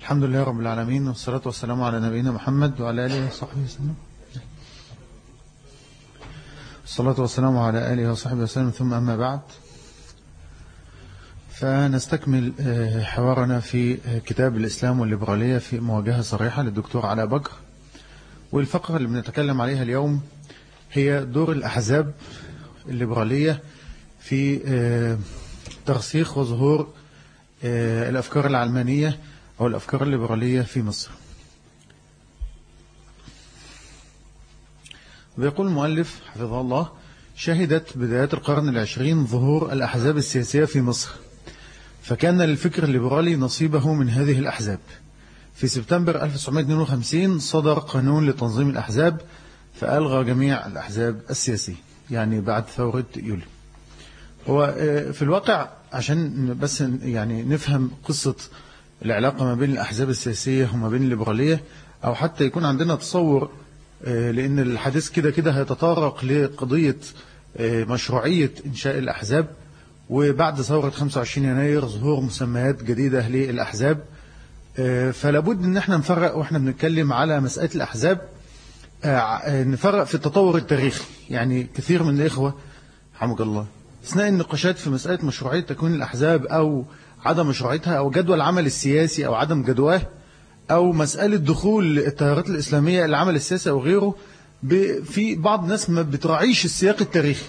الحمد لله رب العالمين، والصلاة والسلام على نبينا محمد وعلى آله وصحبه وسلم. الصلاة والسلام على آله وصحبه وسلم، ثم أما بعد، فنستكمل حوارنا في كتاب الإسلام والليبرالية في مواجهة صريحة للدكتور علاء بكر. والفقرة اللي بنتكلم عليها اليوم هي دور الأحزاب الليبرالية في ترسيخ وظهور الأفكار العلمانية أو الأفكار الليبرالية في مصر. ويقول المؤلف حفظه الله: شهدت بدايات القرن العشرين ظهور الأحزاب السياسية في مصر، فكان للفكر الليبرالي نصيبه من هذه الأحزاب. في سبتمبر 1952 صدر قانون لتنظيم الأحزاب، فألغى جميع الأحزاب السياسية، يعني بعد ثورة يوليو. هو في الواقع عشان بس يعني نفهم قصة العلاقة ما بين الأحزاب السياسية وما بين الليبرالية، أو حتى يكون عندنا تصور، لأن الحديث كده كده هيتطرق لقضية مشروعية إنشاء الأحزاب، وبعد ثورة 25 يناير ظهور مسميات جديدة للأحزاب. فلابد أن احنا نفرق وإحنا بنتكلم على مسألة الأحزاب، نفرق في التطور التاريخي. يعني كثير من الإخوة حمد الله أثناء النقاشات في مسألة مشروعية تكوين الأحزاب أو عدم مشروعيتها، أو جدوى العمل السياسي أو عدم جدواه، أو مسألة دخول التيارات الإسلامية العمل السياسي أو غيره، في بعض الناس ما بتراعيش السياق التاريخي.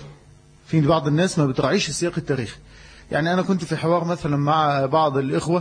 يعني أنا كنت في حوار مثلا مع بعض الإخوة،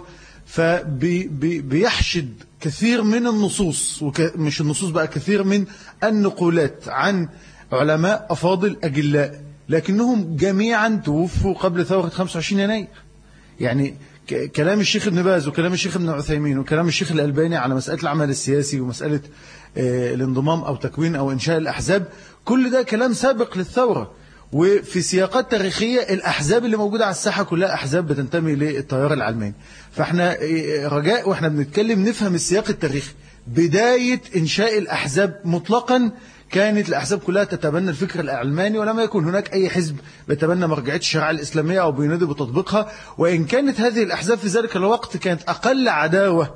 فبيحشد كثير من النصوص، مش النصوص بقى، كثير من النقولات عن علماء أفاضل أجلاء، لكنهم جميعا توفوا قبل ثورة 25 يناير. يعني كلام الشيخ ابن باز وكلام الشيخ ابن عثيمين وكلام الشيخ الألباني على مسألة العمل السياسي ومسألة الانضمام أو تكوين أو إنشاء الأحزاب، كل ده كلام سابق للثورة. وفي سياقات تاريخية الأحزاب اللي موجودة على الساحة كلها أحزاب بتنتمي للتيار العلماني. فاحنا رجاء واحنا بنتكلم نفهم السياق التاريخي. بداية إنشاء الأحزاب مطلقا كانت الأحزاب كلها تتبنى الفكر العلماني، ولم يكن هناك أي حزب بيتبنى مرجعية الشريعة الإسلامية أو بينادي بتطبيقها. وإن كانت هذه الأحزاب في ذلك الوقت كانت أقل عداوة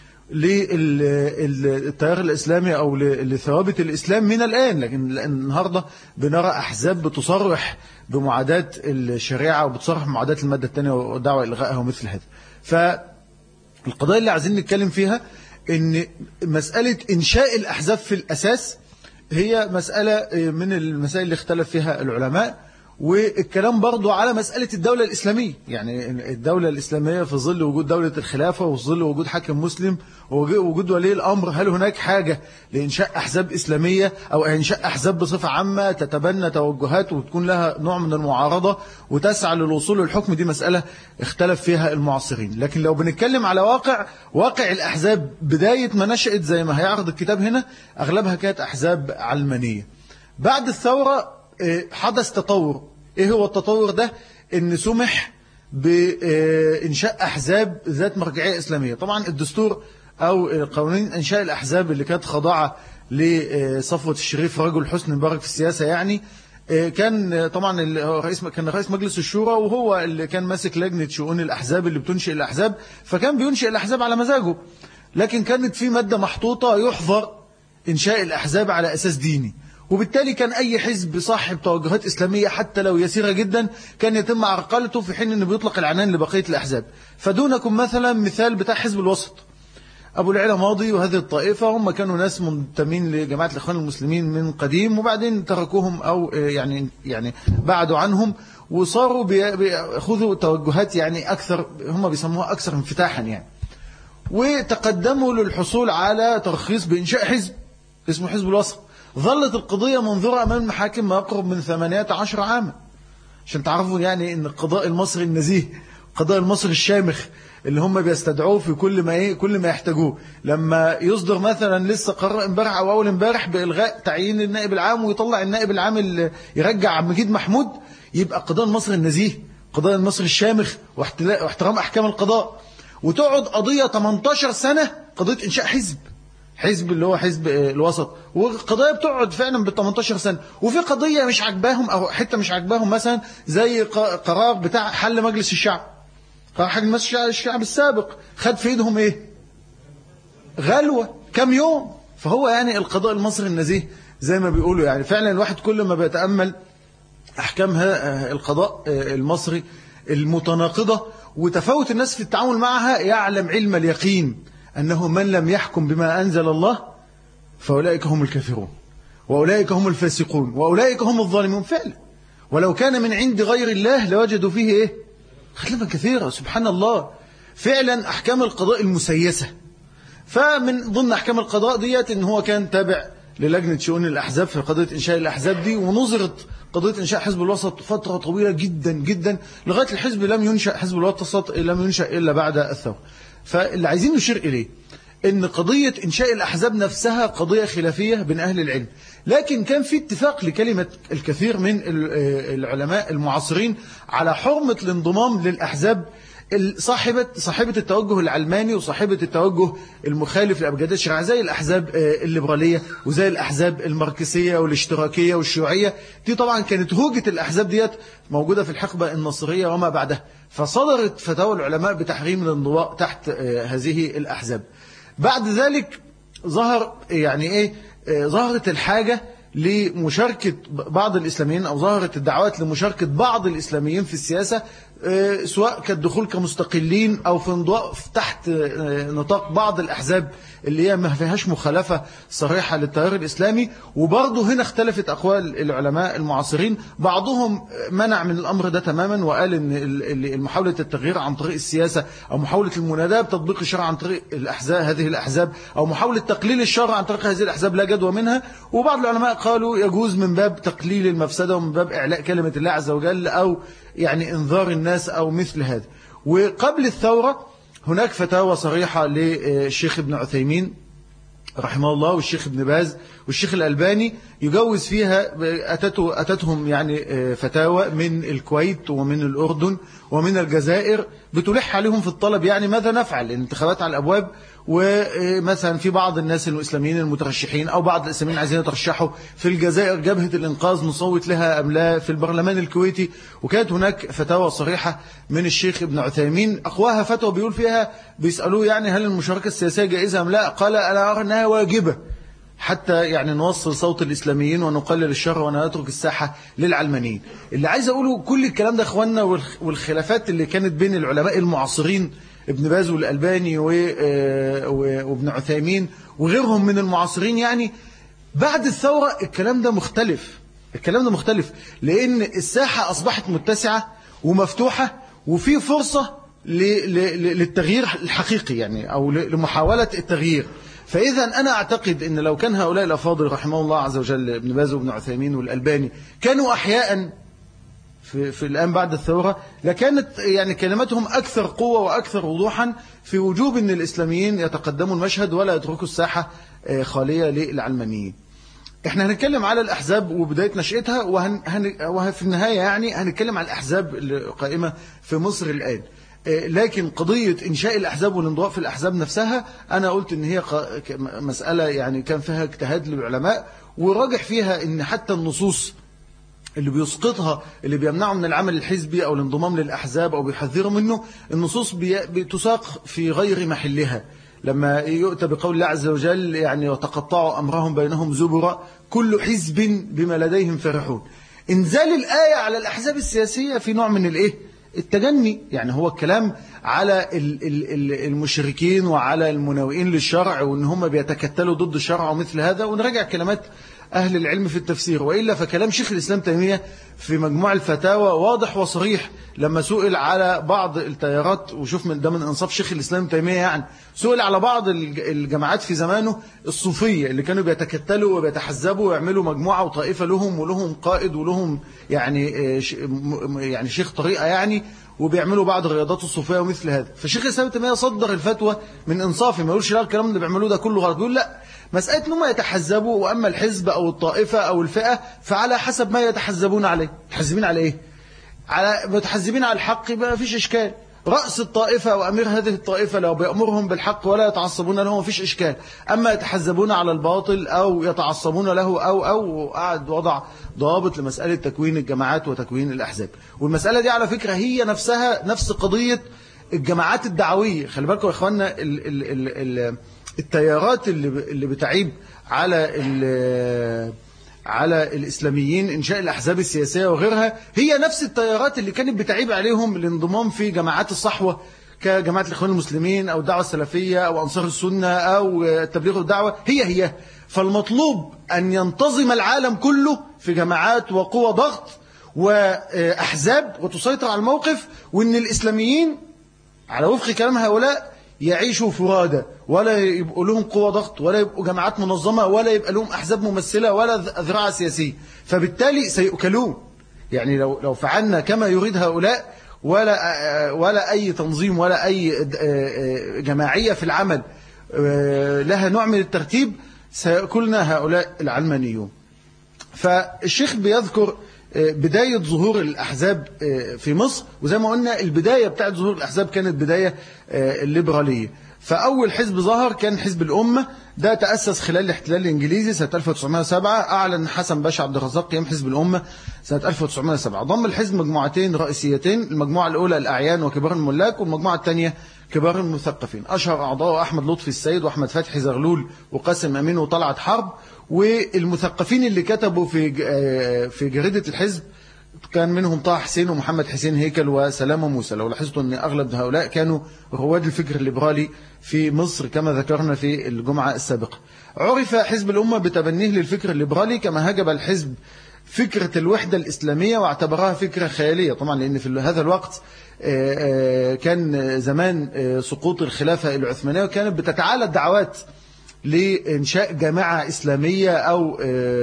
للتيار الإسلامي أو لثوابت الإسلام من الآن، لكن النهاردة بنرى أحزاب بتصرح بمعاداة الشريعة وبتصرح بمعاداة المادة الثانية ودعوة إلغائها ومثل هذا. فالقضايا اللي عايزين نتكلم فيها إن مسألة إنشاء الأحزاب في الأساس هي مسألة من المسائل اللي اختلف فيها العلماء. والكلام برضو على مسألة الدولة الإسلامية، يعني الدولة الإسلامية في ظل وجود دولة الخلافة وفي ظل وجود حاكم مسلم ووجود ولي الأمر، هل هناك حاجة لإنشاء أحزاب إسلامية أو إنشاء أحزاب بصفة عامة تتبنى توجهات وتكون لها نوع من المعارضة وتسعى للوصول للحكم؟ دي مسألة اختلف فيها المعاصرين. لكن لو بنتكلم على واقع الأحزاب بداية ما نشأت زي ما هيعرض الكتاب هنا، أغلبها كانت أحزاب علمانية. بعد الثورة حدث تطور. ايه هو التطور ده؟ ان سمح بإنشاء أحزاب ذات مرجعية إسلامية. طبعا الدستور أو قوانين إنشاء الأحزاب اللي كانت خاضعة لصفوة الشريف رجل حسن مبارك في السياسة، يعني كان طبعا كان رئيس مجلس الشورى، وهو اللي كان ماسك لجنة شؤون الأحزاب اللي بتنشئ الأحزاب، فكان بينشئ الأحزاب على مزاجه. لكن كانت في مادة محطوطة يحظر إنشاء الأحزاب على أساس ديني، وبالتالي كان أي حزب صاحب توجهات إسلامية حتى لو يسيرة جدا كان يتم عرقلته، في حين أنه بيطلق العنان لبقية الأحزاب. فدونكم مثلا مثال بتاع حزب الوسط، أبو العلا ماضي وهذه الطائفة هم كانوا ناس منتمين لجماعة الإخوان المسلمين من قديم، وبعدين تركوهم أو يعني بعدوا عنهم وصاروا بيأخذوا توجهات يعني أكثر، هم بيسموها أكثر انفتاحا يعني. وتقدموا للحصول على ترخيص بإنشاء حزب اسمه حزب الوسط. ظلت القضية منظورة أمام المحاكم ما يقرب من 18 عاما، عشان تعرفوا يعني أن القضاء المصري النزيه، القضاء المصري الشامخ اللي هم بيستدعوه في كل ما يحتاجوه، لما يصدر مثلا لسه قرار امبارح أو أول امبارح بإلغاء تعيين النائب العام ويطلع النائب العام اللي يرجع عبد المجيد محمود، يبقى القضاء المصري النزيه، القضاء المصري الشامخ واحترام أحكام القضاء. وتقعد قضية 18 سنة قضية إنشاء حزب اللي هو حزب الوسط، وقضايا بتقعد فعلا ب18 سنة. وفي قضية مش عجباهم أو حتة مش عجباهم، مثلا زي قرار بتاع حل مجلس الشعب، قرار حل مجلس الشعب السابق، خد في ايدهم ايه؟ غلوة كم يوم. فهو يعني القضاء المصري النزيه زي ما بيقولوا، يعني فعلا الواحد كل ما بيتأمل أحكام القضاء المصري المتناقضة وتفاوت الناس في التعامل معها، يعلم علم اليقين أنه من لم يحكم بما أنزل الله فأولئك هم الكافرون وأولئك هم الفاسقون وأولئك هم الظالمون فعلا. ولو كان من عند غير الله لوجدوا فيه إيه؟ اختلافا كثيرا. سبحان الله، فعلا أحكام القضاء المسيسة. فمن ضمن أحكام القضاء ديت إن هو كان تابع للجنة شؤون الأحزاب في قضية إنشاء الأحزاب دي، ونظرت قضية إنشاء حزب الوسط فترة طويلة جدا جدا لغاية الحزب لم ينشأ، حزب الوسط لم ينشأ إلا بعد الثورة. فاللي عايزين نشير إليه إن قضية إنشاء الأحزاب نفسها قضية خلافية بين أهل العلم، لكن كان في اتفاق لكلمة الكثير من العلماء المعاصرين على حرمة الانضمام للأحزاب صاحبة التوجه العلماني وصاحبة التوجه المخالف لأبجدية الشريعة، زي الأحزاب الليبرالية وزي الأحزاب الماركسية والاشتراكية والشيوعية. دي طبعا كانت هوجة الأحزاب ديت موجودة في الحقبة النصرية وما بعدها، فصدرت فتاوى العلماء بتحريم الانضواء تحت هذه الأحزاب. بعد ذلك ظهرت الحاجة لمشاركة بعض الإسلاميين، أو ظهرت الدعوات لمشاركة بعض الإسلاميين في السياسة، سواء كالدخول كمستقلين أو في انضواء تحت نطاق بعض الأحزاب اللي هي ما فيهاش مخالفة صريحة للتيار الإسلامي. وبرضه هنا اختلفت أقوال العلماء المعاصرين، بعضهم منع من الأمر ده تماما وقال إن محاولة التغيير عن طريق السياسة أو محاولة المناداة بتطبيق الشرع عن طريق هذه الأحزاب أو محاولة تقليل الشرع عن طريق هذه الأحزاب لا جدوى منها. وبعض العلماء قالوا يجوز من باب تقليل المفسدة ومن باب إعلاء كلمة الله عز وجل، أو يعني انذار الناس أو مثل هذا. وقبل الثورة هناك فتاوى صريحة للشيخ ابن عثيمين رحمه الله والشيخ ابن باز والشيخ الألباني يجوز فيها، أتتهم يعني فتاوى من الكويت ومن الأردن ومن الجزائر بتلح عليهم في الطلب، يعني ماذا نفعل؟ الانتخابات على الأبواب، ومثلا في بعض الناس الإسلاميين المترشحين أو بعض الإسلاميين عايزين يترشحوا في الجزائر، جبهة الإنقاذ نصوت لها أم لا؟ في البرلمان الكويتي. وكانت هناك فتاوى صريحة من الشيخ ابن عثيمين، أقواها فتوى بيقول فيها بيسألوه يعني هل المشاركة السياسية جائزة أم لا؟ قال أنا أرى أنها واجبة حتى يعني نوصل صوت الإسلاميين ونقلل الشر ونترك الساحة للعلمانيين. اللي عايز أقوله كل الكلام ده أخواننا والخلافات اللي كانت بين العلماء المعاصرين ابن باز والألباني وابن عثيمين وغيرهم من المعاصرين، يعني بعد الثورة الكلام ده مختلف، لأن الساحة أصبحت متسعة ومفتوحة وفي فرصة للتغيير الحقيقي يعني أو لمحاولة التغيير. فإذا أنا أعتقد أن لو كان هؤلاء الأفاضل رحمه الله عز وجل ابن باز وابن عثيمين والألباني كانوا أحياء في الآن بعد الثورة، لكانت يعني كلماتهم أكثر قوة وأكثر وضوحا في وجوب أن الإسلاميين يتقدموا المشهد ولا يتركوا الساحة خالية للعلمانيين. احنا هنتكلم على الأحزاب وبداية نشأتها، وفي النهاية يعني هنتكلم على الأحزاب القائمة في مصر الآن. لكن قضية إنشاء الأحزاب والانضواء في الأحزاب نفسها أنا قلت إن هي مسألة يعني كان فيها اجتهاد للعلماء، وراجح فيها إن حتى النصوص اللي بيسقطها اللي بيمنعوا من العمل الحزبي أو الانضمام للأحزاب أو بيحذروا منه، النصوص بتساق في غير محلها. لما يؤتى بقول الله عز وجل يعني وتقطعوا أمرهم بينهم زبرا كل حزب بما لديهم فرحون، إنزال الآية على الأحزاب السياسية في نوع من التجني، يعني هو الكلام على المشركين وعلى المناوئين للشرع وإن هم بيتكتلوا ضد الشرع ومثل هذا. ونراجع كلمات أهل العلم في التفسير، وإلا فكلام شيخ الإسلام تيمية في مجموع الفتاوى واضح وصريح لما سئل على بعض التيارات، وشوف من ده من إنصاف شيخ الإسلام تيمية يعني، سئل على بعض الجماعات في زمانه الصوفية اللي كانوا بيتكتلوا وبيتحزبوا ويعملوا مجموعة وطائفة لهم ولهم قائد ولهم يعني شيخ طريقة يعني، وبيعملوا بعض الرياضات الصوفية ومثل هذا. فشيخ الإسلام تيمية صدر الفتوى من إنصافه، ما يقولش لا الكلام اللي بيعملوه ده كله غلط، يقول لا، مسألة أنهم يتحزبوا، وأما الحزب أو الطائفة أو الفئة فعلى حسب ما يتحزبون عليه. متحزبين على إيه؟ متحزبين على الحق يبقى ما فيش إشكال. رأس الطائفة وأمير هذه الطائفة لو بيأمرهم بالحق ولا يتعصبون له ما فيش إشكال. أما يتحزبون على الباطل أو يتعصبون له أو قاعد وضع ضوابط لمسألة تكوين الجماعات وتكوين الأحزاب. والمسألة دي على فكرة هي نفسها نفس قضية الجماعات الدعوية. خلي بالكم يا إخواننا التيارات اللي بتعيب على الإسلاميين إنشاء الأحزاب السياسية وغيرها هي نفس التيارات اللي كانت بتعيب عليهم الانضمام في جماعات الصحوة كجماعة الإخوان المسلمين أو الدعوة السلفية أو أنصار السنة أو التبليغ والدعوة. هي فالمطلوب أن ينتظم العالم كله في جماعات وقوى ضغط وأحزاب وتسيطر على الموقف، وأن الإسلاميين على وفق كلام هؤلاء يعيشوا فرادى ولا يبقوا لهم قوة ضغط ولا يبقوا جماعات منظمة ولا يبقى لهم أحزاب ممثلة ولا أذرع سياسية، فبالتالي سيؤكلون. يعني لو فعلنا كما يريد هؤلاء ولا أي تنظيم ولا أي جماعية في العمل لها نوع من الترتيب سيأكلنا هؤلاء العلمانيون. فالشيخ بيذكر بداية ظهور الأحزاب في مصر، وزي ما قلنا البداية بتاعت ظهور الأحزاب كانت بداية الليبرالية. فأول حزب ظهر كان حزب الأمة، ده تأسس خلال الاحتلال الإنجليزي سنة 1907. أعلن حسن باشا عبد الرزاق قيام حزب الأمة سنة 1907. ضم الحزب مجموعتين رئيسيتين، المجموعة الأولى الأعيان وكبار الملاك، والمجموعة الثانية كبار المثقفين. أشهر أعضاء أحمد لطفي السيد وأحمد فتحي زغلول وقاسم أمين وطلعت حرب. والمثقفين اللي كتبوا في جريدة الحزب كان منهم طه حسين ومحمد حسين هيكل وسلامة موسى. لو لاحظتوا أن أغلب هؤلاء كانوا رواد الفكر الليبرالي في مصر كما ذكرنا في الجمعة السابقة. عرف حزب الأمة بتبنيه للفكر الليبرالي، كما هجب الحزب فكرة الوحدة الإسلامية واعتبرها فكرة خيالية طبعا، لأن في هذا الوقت كان زمان سقوط الخلافة العثمانية، وكانت بتتعالى الدعوات لإنشاء جماعة إسلامية أو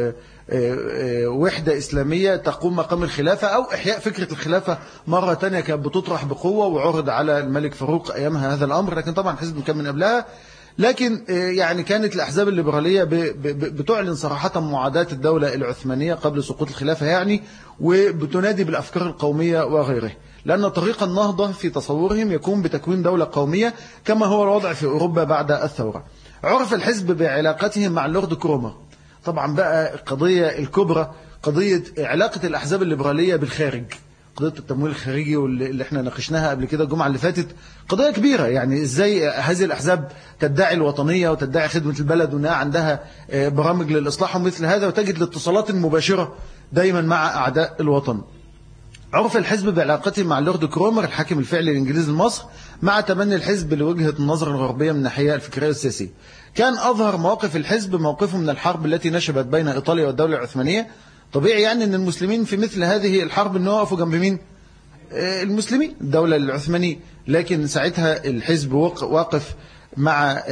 وحدة إسلامية تقوم مقام الخلافة، أو إحياء فكرة الخلافة مرة تانية كانت بتطرح بقوة، وعرض على الملك فاروق أيامها هذا الأمر، لكن طبعا حزب كان من قبلها. لكن يعني كانت الأحزاب الليبرالية بتعلن صراحة معاداة الدولة العثمانية قبل سقوط الخلافة يعني، وبتنادي بالأفكار القومية وغيره، لأن طريق النهضة في تصورهم يكون بتكوين دولة قومية كما هو الوضع في أوروبا بعد الثورة. عرف الحزب بعلاقتهم مع اللورد كرومر. طبعا بقى القضية الكبرى قضية علاقة الأحزاب الليبرالية بالخارج، قضية التمويل الخارجي واللي احنا ناقشناها قبل كده الجمعة اللي فاتت، قضية كبيرة. يعني ازاي هذه الأحزاب تدعي الوطنية وتدعي خدمة البلد وانها عندها برامج للإصلاح ومثل هذا، وتجد الاتصالات المباشرة دايما مع أعداء الوطن. عرف الحزب بعلاقته مع اللورد كرومر الحاكم الفعلي الإنجليزي لمصر، مع تبني الحزب لوجهة النظر الغربية من الناحية الفكرية والسياسية. كان أظهر مواقف الحزب موقفه من الحرب التي نشبت بين إيطاليا والدولة العثمانية. طبيعي يعني أن المسلمين في مثل هذه الحرب أنه وقفوا جنب مين؟ المسلمين، الدولة العثمانية. لكن ساعتها الحزب واقف مع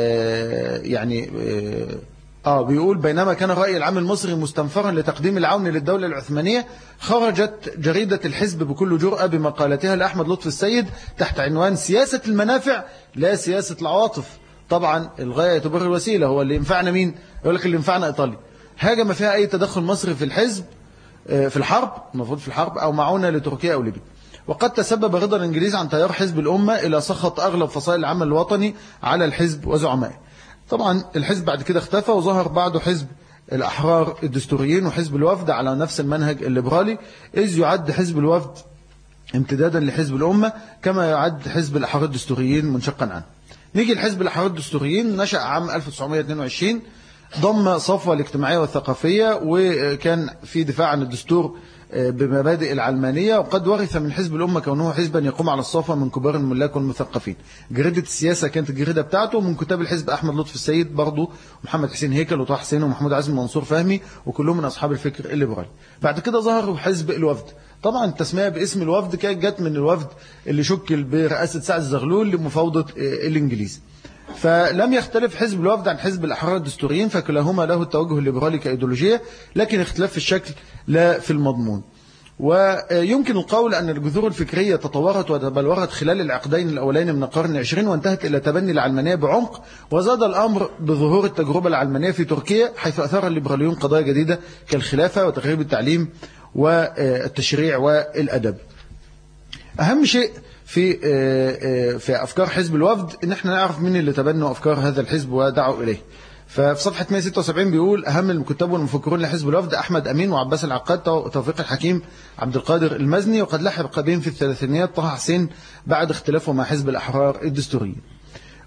بيقول بينما كان الرأي العام المصري مستنفرا لتقديم العون للدولة العثمانية، خرجت جريدة الحزب بكل جرأة بمقالتها لأحمد لطفي السيد تحت عنوان سياسة المنافع لا سياسة العواطف. طبعا الغاية تبرر الوسيلة، هو اللي ينفعنا مين؟ يقول لك اللي ينفعنا إيطاليا. حاجة ما فيها أي تدخل مصري في الحزب في الحرب، المفروض في الحرب، أو معونة لتركيا أو ليبيا. وقد تسبب رضا الإنجليز عن تيار حزب الأمة إلى سخط أغلب فصائل العمل الوطني على الحزب وزعمائه. طبعا الحزب بعد كده اختفى، وظهر بعده حزب الأحرار الدستوريين وحزب الوفد على نفس المنهج الليبرالي، إذ يعد حزب الوفد امتدادا لحزب الأمة كما يعد حزب الأحرار الدستوريين منشقا عنه. نيجي لحزب الأحرار الدستوريين، نشأ عام 1922، ضم صفوة الاجتماعية والثقافية، وكان في دفاع عن الدستور بمبادئ العلمانية. وقد ورث من حزب الأمة كونه حزبا يقوم على الصفوة من كبار الملاك والمثقفين. جريدة السياسة كانت الجريدة بتاعته، من كتاب الحزب أحمد لطفي السيد برضه، محمد حسين هيكل وطه حسين ومحمود عزمي ومنصور فهمي، وكلهم من أصحاب الفكر الليبرالي. بعد كده ظهر حزب الوفد. طبعا التسمية باسم الوفد كانت جت من الوفد اللي شكل برئاسة سعد الزغلول لمفاوضة الإنجليز. فلم يختلف حزب الوفد عن حزب الأحرار الدستوريين، فكلاهما له التوجه الليبرالي كأيديولوجية، لكن اختلاف في الشكل لا في المضمون. ويمكن القول أن الجذور الفكرية تطورت وتبلورت خلال العقدين الأولين من القرن العشرين، وانتهت إلى تبني العلمانية بعمق، وزاد الأمر بظهور التجربة العلمانية في تركيا، حيث أثار الليبراليون قضايا جديدة كالخلافة وتغييب التعليم والتشريع والأدب. أهم شيء في أفكار حزب الوفد إن احنا نعرف مين اللي تبنوا أفكار هذا الحزب ودعوا إليه. ففي صفحة 176 بيقول أهم الكتاب والمفكرون لحزب الوفد أحمد أمين وعباس العقاد وتوفيق الحكيم عبد القادر المزني، وقد لحق بهم في الثلاثينيات طه حسين بعد اختلافه مع حزب الأحرار الدستوريين.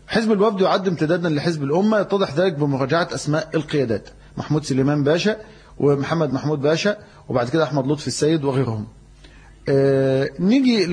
حزب الوفد يعد امتدادا لحزب الأمة، يتضح ذلك بمراجعة أسماء القيادات: محمود سليمان باشا، ومحمد محمود باشا، وبعد كده أحمد لطفي السيد وغيرهم. نيجي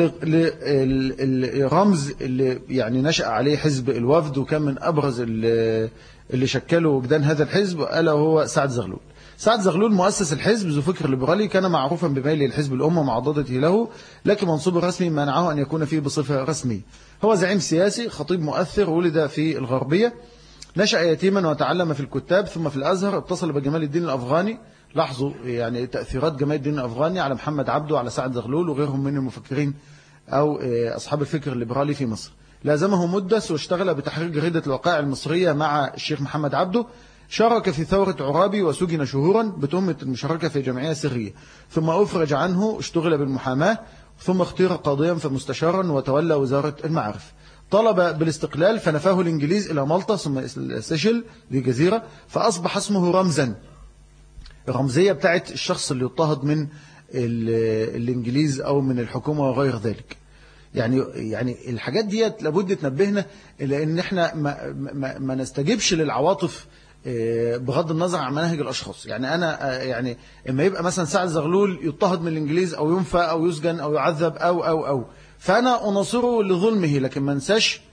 للرمز اللي يعني نشأ عليه حزب الوفد وكان من أبرز اللي شكلوا وجدان هذا الحزب، ألا هو سعد زغلول. سعد زغلول مؤسس الحزب ذو فكر ليبرالي، كان معروفا بميله لحزب الأمة ومعضدته له، لكن منصبه الرسمي منعه أن يكون فيه بصفة رسمية. هو زعيم سياسي، خطيب مؤثر، ولد في الغربية، نشأ يتيما وتعلم في الكتاب ثم في الأزهر. اتصل بجمال الدين الأفغاني. لاحظوا يعني تأثيرات جمال الدين الأفغاني على محمد عبده وعلى سعد زغلول وغيرهم من المفكرين أو أصحاب الفكر الليبرالي في مصر. لازمه مدس واشتغل بتحرير جريدة الوقائع المصرية مع الشيخ محمد عبده. شارك في ثورة عرابي وسجن شهورا بتهمة المشاركة في جمعية سرية، ثم أفرج عنه، اشتغل بالمحاماة، ثم اختير قاضيا فمستشارا وتولى وزارة المعارف. طلب بالاستقلال فنفاه الإنجليز إلى مالطا ثم سيشل دي جزيرة، فأصبح اسمه رمزا، الرمزية بتاعت الشخص اللي يضطهد من الإنجليز أو من الحكومة وغير ذلك. يعني الحاجات ديت لابد تنبهنا إلى أن احنا ما نستجيبش للعواطف بغض النظر عن مناهج الأشخاص. يعني أنا يعني إما يبقى مثلا سعد زغلول يضطهد من الإنجليز أو ينفى أو يسجن أو يعذب أو فأنا أناصره لظلمه، لكن ما انساش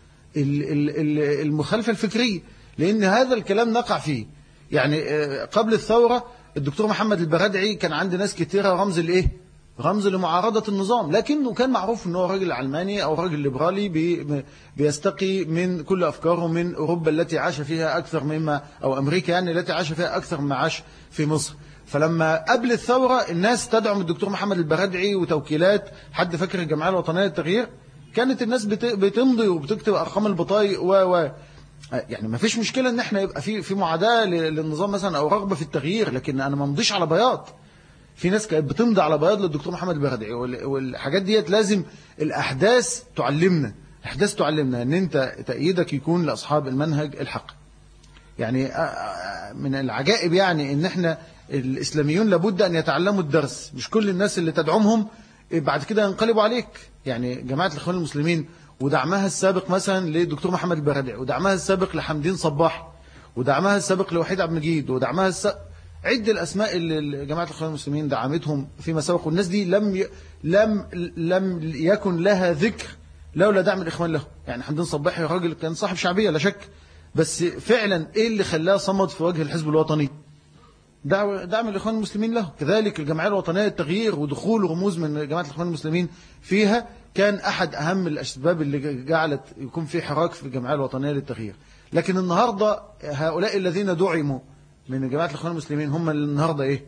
المخالفة الفكرية، لأن هذا الكلام نقع فيه. يعني قبل الثورة الدكتور محمد البرادعي كان عند ناس كتيرة رمز لإيه؟ رمز لمعارضة النظام، لكنه كان معروف أنه راجل علماني أو راجل ليبرالي بيستقي من كل أفكاره من أوروبا التي عاش فيها أكثر مما، أو أمريكا يعني التي عاش فيها أكثر مما عاش في مصر. فلما قبل الثورة الناس تدعم الدكتور محمد البرادعي وتوكيلات حد فاكر الجمعية الوطنية للتغيير، كانت الناس بتمضي وبتكتب أرقام البطايق يعني ما فيش مشكلة ان احنا يبقى في معاداة للنظام مثلا او رغبة في التغيير، لكن انا ما مضيش على بياض. في ناس كانت بتمضي على بياض للدكتور محمد البرادعي، والحاجات ديت لازم الاحداث تعلمنا، ان انت تأييدك يكون لاصحاب المنهج الحق. يعني من العجائب يعني ان احنا الاسلاميون لابد ان يتعلموا الدرس، مش كل الناس اللي تدعمهم بعد كده ينقلبوا عليك. يعني جماعة الاخوان المسلمين ودعمها السابق مثلا للدكتور محمد البرادعي، ودعمها السابق لحمدين صباح، ودعمها السابق لوحيد عبد المجيد، ودعمها عد الأسماء اللي جماعة الإخوان المسلمين دعمتهم فيما سبق، والناس دي لم يكن لها ذكر لولا دعم الإخوان له. يعني حمدين صباح راجل كان صاحب شعبية لا شك، بس فعلا إيه اللي خلاه صمد في وجه الحزب الوطني؟ دعم الإخوان المسلمين له. كذلك الجمعية الوطنية للتغيير ودخول رموز من جماعة الإخوان المسلمين فيها كان أحد أهم الأسباب اللي جعلت يكون في حراك في الجمعية الوطنية للتغيير. لكن النهاردة هؤلاء الذين دعموا من جماعة الإخوان المسلمين هم النهاردة إيه؟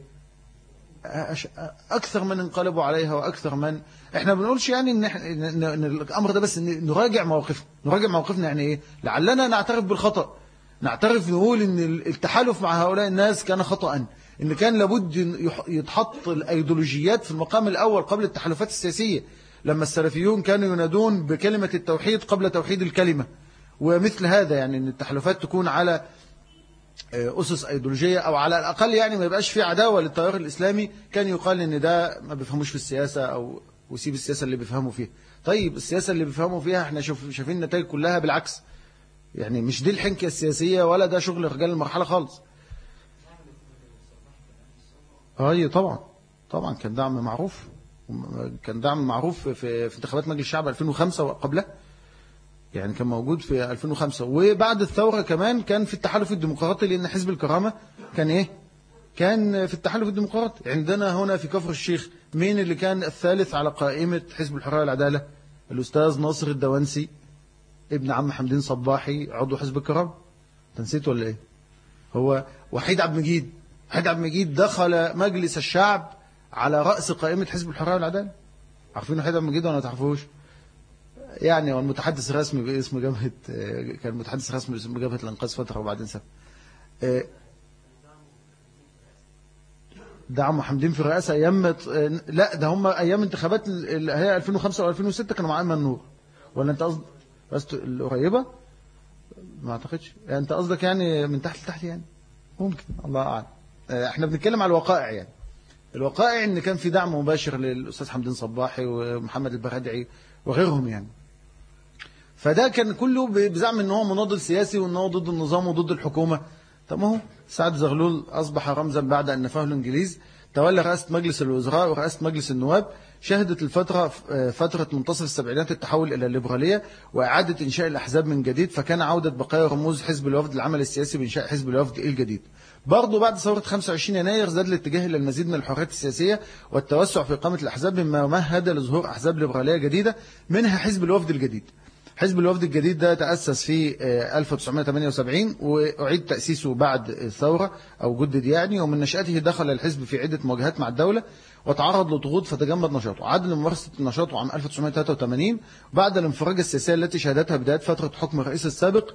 أكثر من انقلبوا عليها، وأكثر من إحنا بنقولش يعني إن الأمر ده، بس نراجع موقفنا يعني إيه؟ لعلنا نعترف بالخطأ، نعترف نقول إن التحالف مع هؤلاء الناس كان خطأ، إن كان لابد يتحط الأيديولوجيات في المقام الأول قبل التحالفات السياسية. لما السلفيون كانوا ينادون بكلمة التوحيد قبل توحيد الكلمة ومثل هذا، يعني إن التحالفات تكون على أسس أيديولوجية، أو على الأقل يعني ما يبقاش في عداوة للتيار الإسلامي، كان يقال إن ده ما بيفهموش في السياسة أو ويسيب السياسة اللي بيفهموا فيها. طيب السياسة اللي بيفهموا فيها احنا شايفين النتائج كلها بالعكس. يعني مش دي الحنكة السياسية ولا ده شغل رجال المرحلة خالص. طبعا كان دعم معروف في انتخابات مجلس الشعب 2005 وقبله، يعني كان موجود في 2005 وبعد الثورة كمان كان في التحالف الديمقراطي، لأن حزب الكرامة كان في التحالف الديمقراطي. عندنا هنا في كفر الشيخ مين اللي كان الثالث على قائمة حزب الحرية والعدالة؟ الأستاذ ناصر الدوانسي ابن عم حمدين صباحي عضو حزب الكرامة. تنسيت ولا ايه؟ هو وحيد عبد المجيد دخل مجلس الشعب على رأس قائمة حزب الحرية والعدالة. عارفين وحيد عبد المجيد ولا ما تعرفوش؟ يعني هو المتحدث الرسمي باسم جبهة، كان متحدث رسمي باسم جبهة الإنقاذ فترة وبعدين ساب. دعموا حمدين في الرئاسة أيام، لا ده هم أيام انتخابات اللي هي 2005 و2006 كانوا مع أيمن نور. ولا أنت قصدك القريبة؟ ما أعتقدش. أنت قصدك يعني من تحت لتحت يعني؟ ممكن، الله أعلم. احنا بنتكلم على الوقائع. يعني الوقائع ان كان في دعم مباشر للأستاذ حمدين صباحي ومحمد البرادعي وغيرهم يعني. فده كان كله بزعم ان هو مناضل سياسي وان هو ضد النظام وضد الحكومة. طب ما هو سعد زغلول أصبح رمزا بعد أن نفاه الإنجليز، تولى رئاسة مجلس الوزراء ورئاسة مجلس النواب. شهدت الفترة فترة منتصف السبعينات التحول إلى الليبرالية وإعادة إنشاء الأحزاب من جديد، فكان عودة بقايا رموز حزب الوفد العمل السياسي بإنشاء حزب الوفد الجديد. برضو بعد ثورة 25 يناير زاد الاتجاه إلى المزيد من الحريات السياسية والتوسع في إقامة الأحزاب، مما مهد لظهور أحزاب ليبرالية جديدة منها حزب الوفد الجديد. حزب الوفد الجديد ده تأسس في 1978 وأعيد تأسيسه بعد الثورة أو جدد يعني، ومن نشأته دخل الحزب في عدة مواجهات مع الدولة وتعرض لضغوط فتجمد نشاطه. عاد لممارسة نشاطه عام 1983 بعد الانفراجة السياسية التي شهدتها بداية فترة حكم الرئيس السابق.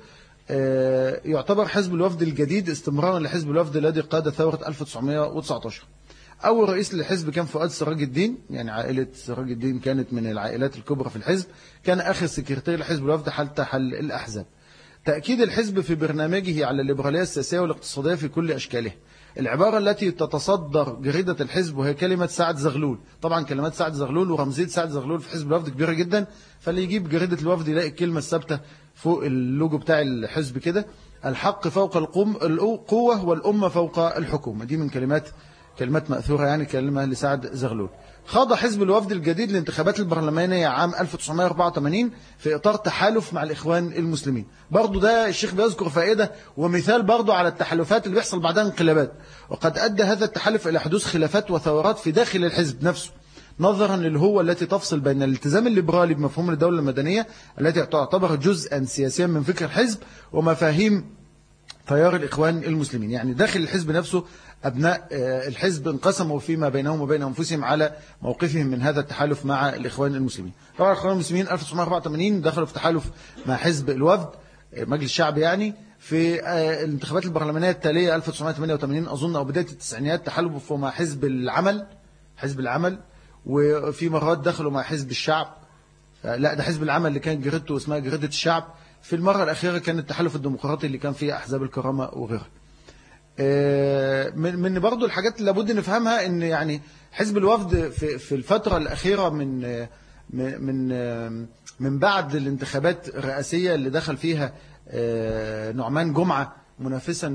يعتبر حزب الوفد الجديد استمرارا لحزب الوفد الذي قاد ثورة 1919. أول رئيس للحزب كان فؤاد سراج الدين، يعني عائلة سراج الدين كانت من العائلات الكبرى في الحزب، كان آخر سكرتير لحزب الوفد حتى حل الأحزاب. تأكيد الحزب في برنامجه على الليبرالية السياسية والاقتصادية في كل أشكالها. العبارة التي تتصدر جريدة الحزب وهي كلمة سعد زغلول، طبعا كلمات سعد زغلول ورمزية سعد زغلول في حزب الوفد كبيرة جدا، فاللي يجيب جريدة الوفد يلاقي الكلمة الثابتة فوق اللوجو بتاع الحزب كده: الحق فوق القوة والأمة فوق الحكومة. دي من كلمات مأثورة يعني، كلمة لسعد زغلول. خاض حزب الوفد الجديد الانتخابات البرلمانية عام 1984 في إطار تحالف مع الإخوان المسلمين. برضو ده الشيخ بيذكر فائدة ومثال برضو على التحالفات اللي بيحصل بعدها انقلابات، وقد أدى هذا التحالف إلى حدوث خلافات وثورات في داخل الحزب نفسه، نظرا للهوة التي تفصل بين الالتزام الليبرالي بمفهوم الدولة المدنية التي تعتبر جزءا سياسيا من فكر الحزب ومفاهيم تيار الإخوان المسلمين. يعني داخل الحزب نفسه أبناء الحزب انقسموا فيما بينهم وبين أنفسهم على موقفهم من هذا التحالف مع الإخوان المسلمين. طبعا الإخوان المسلمين 1984 دخلوا في تحالف مع حزب الوفد مجلس الشعب يعني في الانتخابات البرلمانية التالية 1988 أظن أو بداية التسعينيات، تحالفوا مع حزب العمل وفي مرات دخلوا مع حزب الشعب. لا ده حزب العمل اللي كانت جريدته اسمها جريدة الشعب. في المرة الأخيرة كان التحالف الديمقراطي اللي كان فيه أحزاب الكرامة وغيرها. من برضو الحاجات اللي لابد نفهمها ان يعني حزب الوفد في الفترة الأخيرة من بعد الانتخابات الرئاسية اللي دخل فيها نعمان جمعة منافسا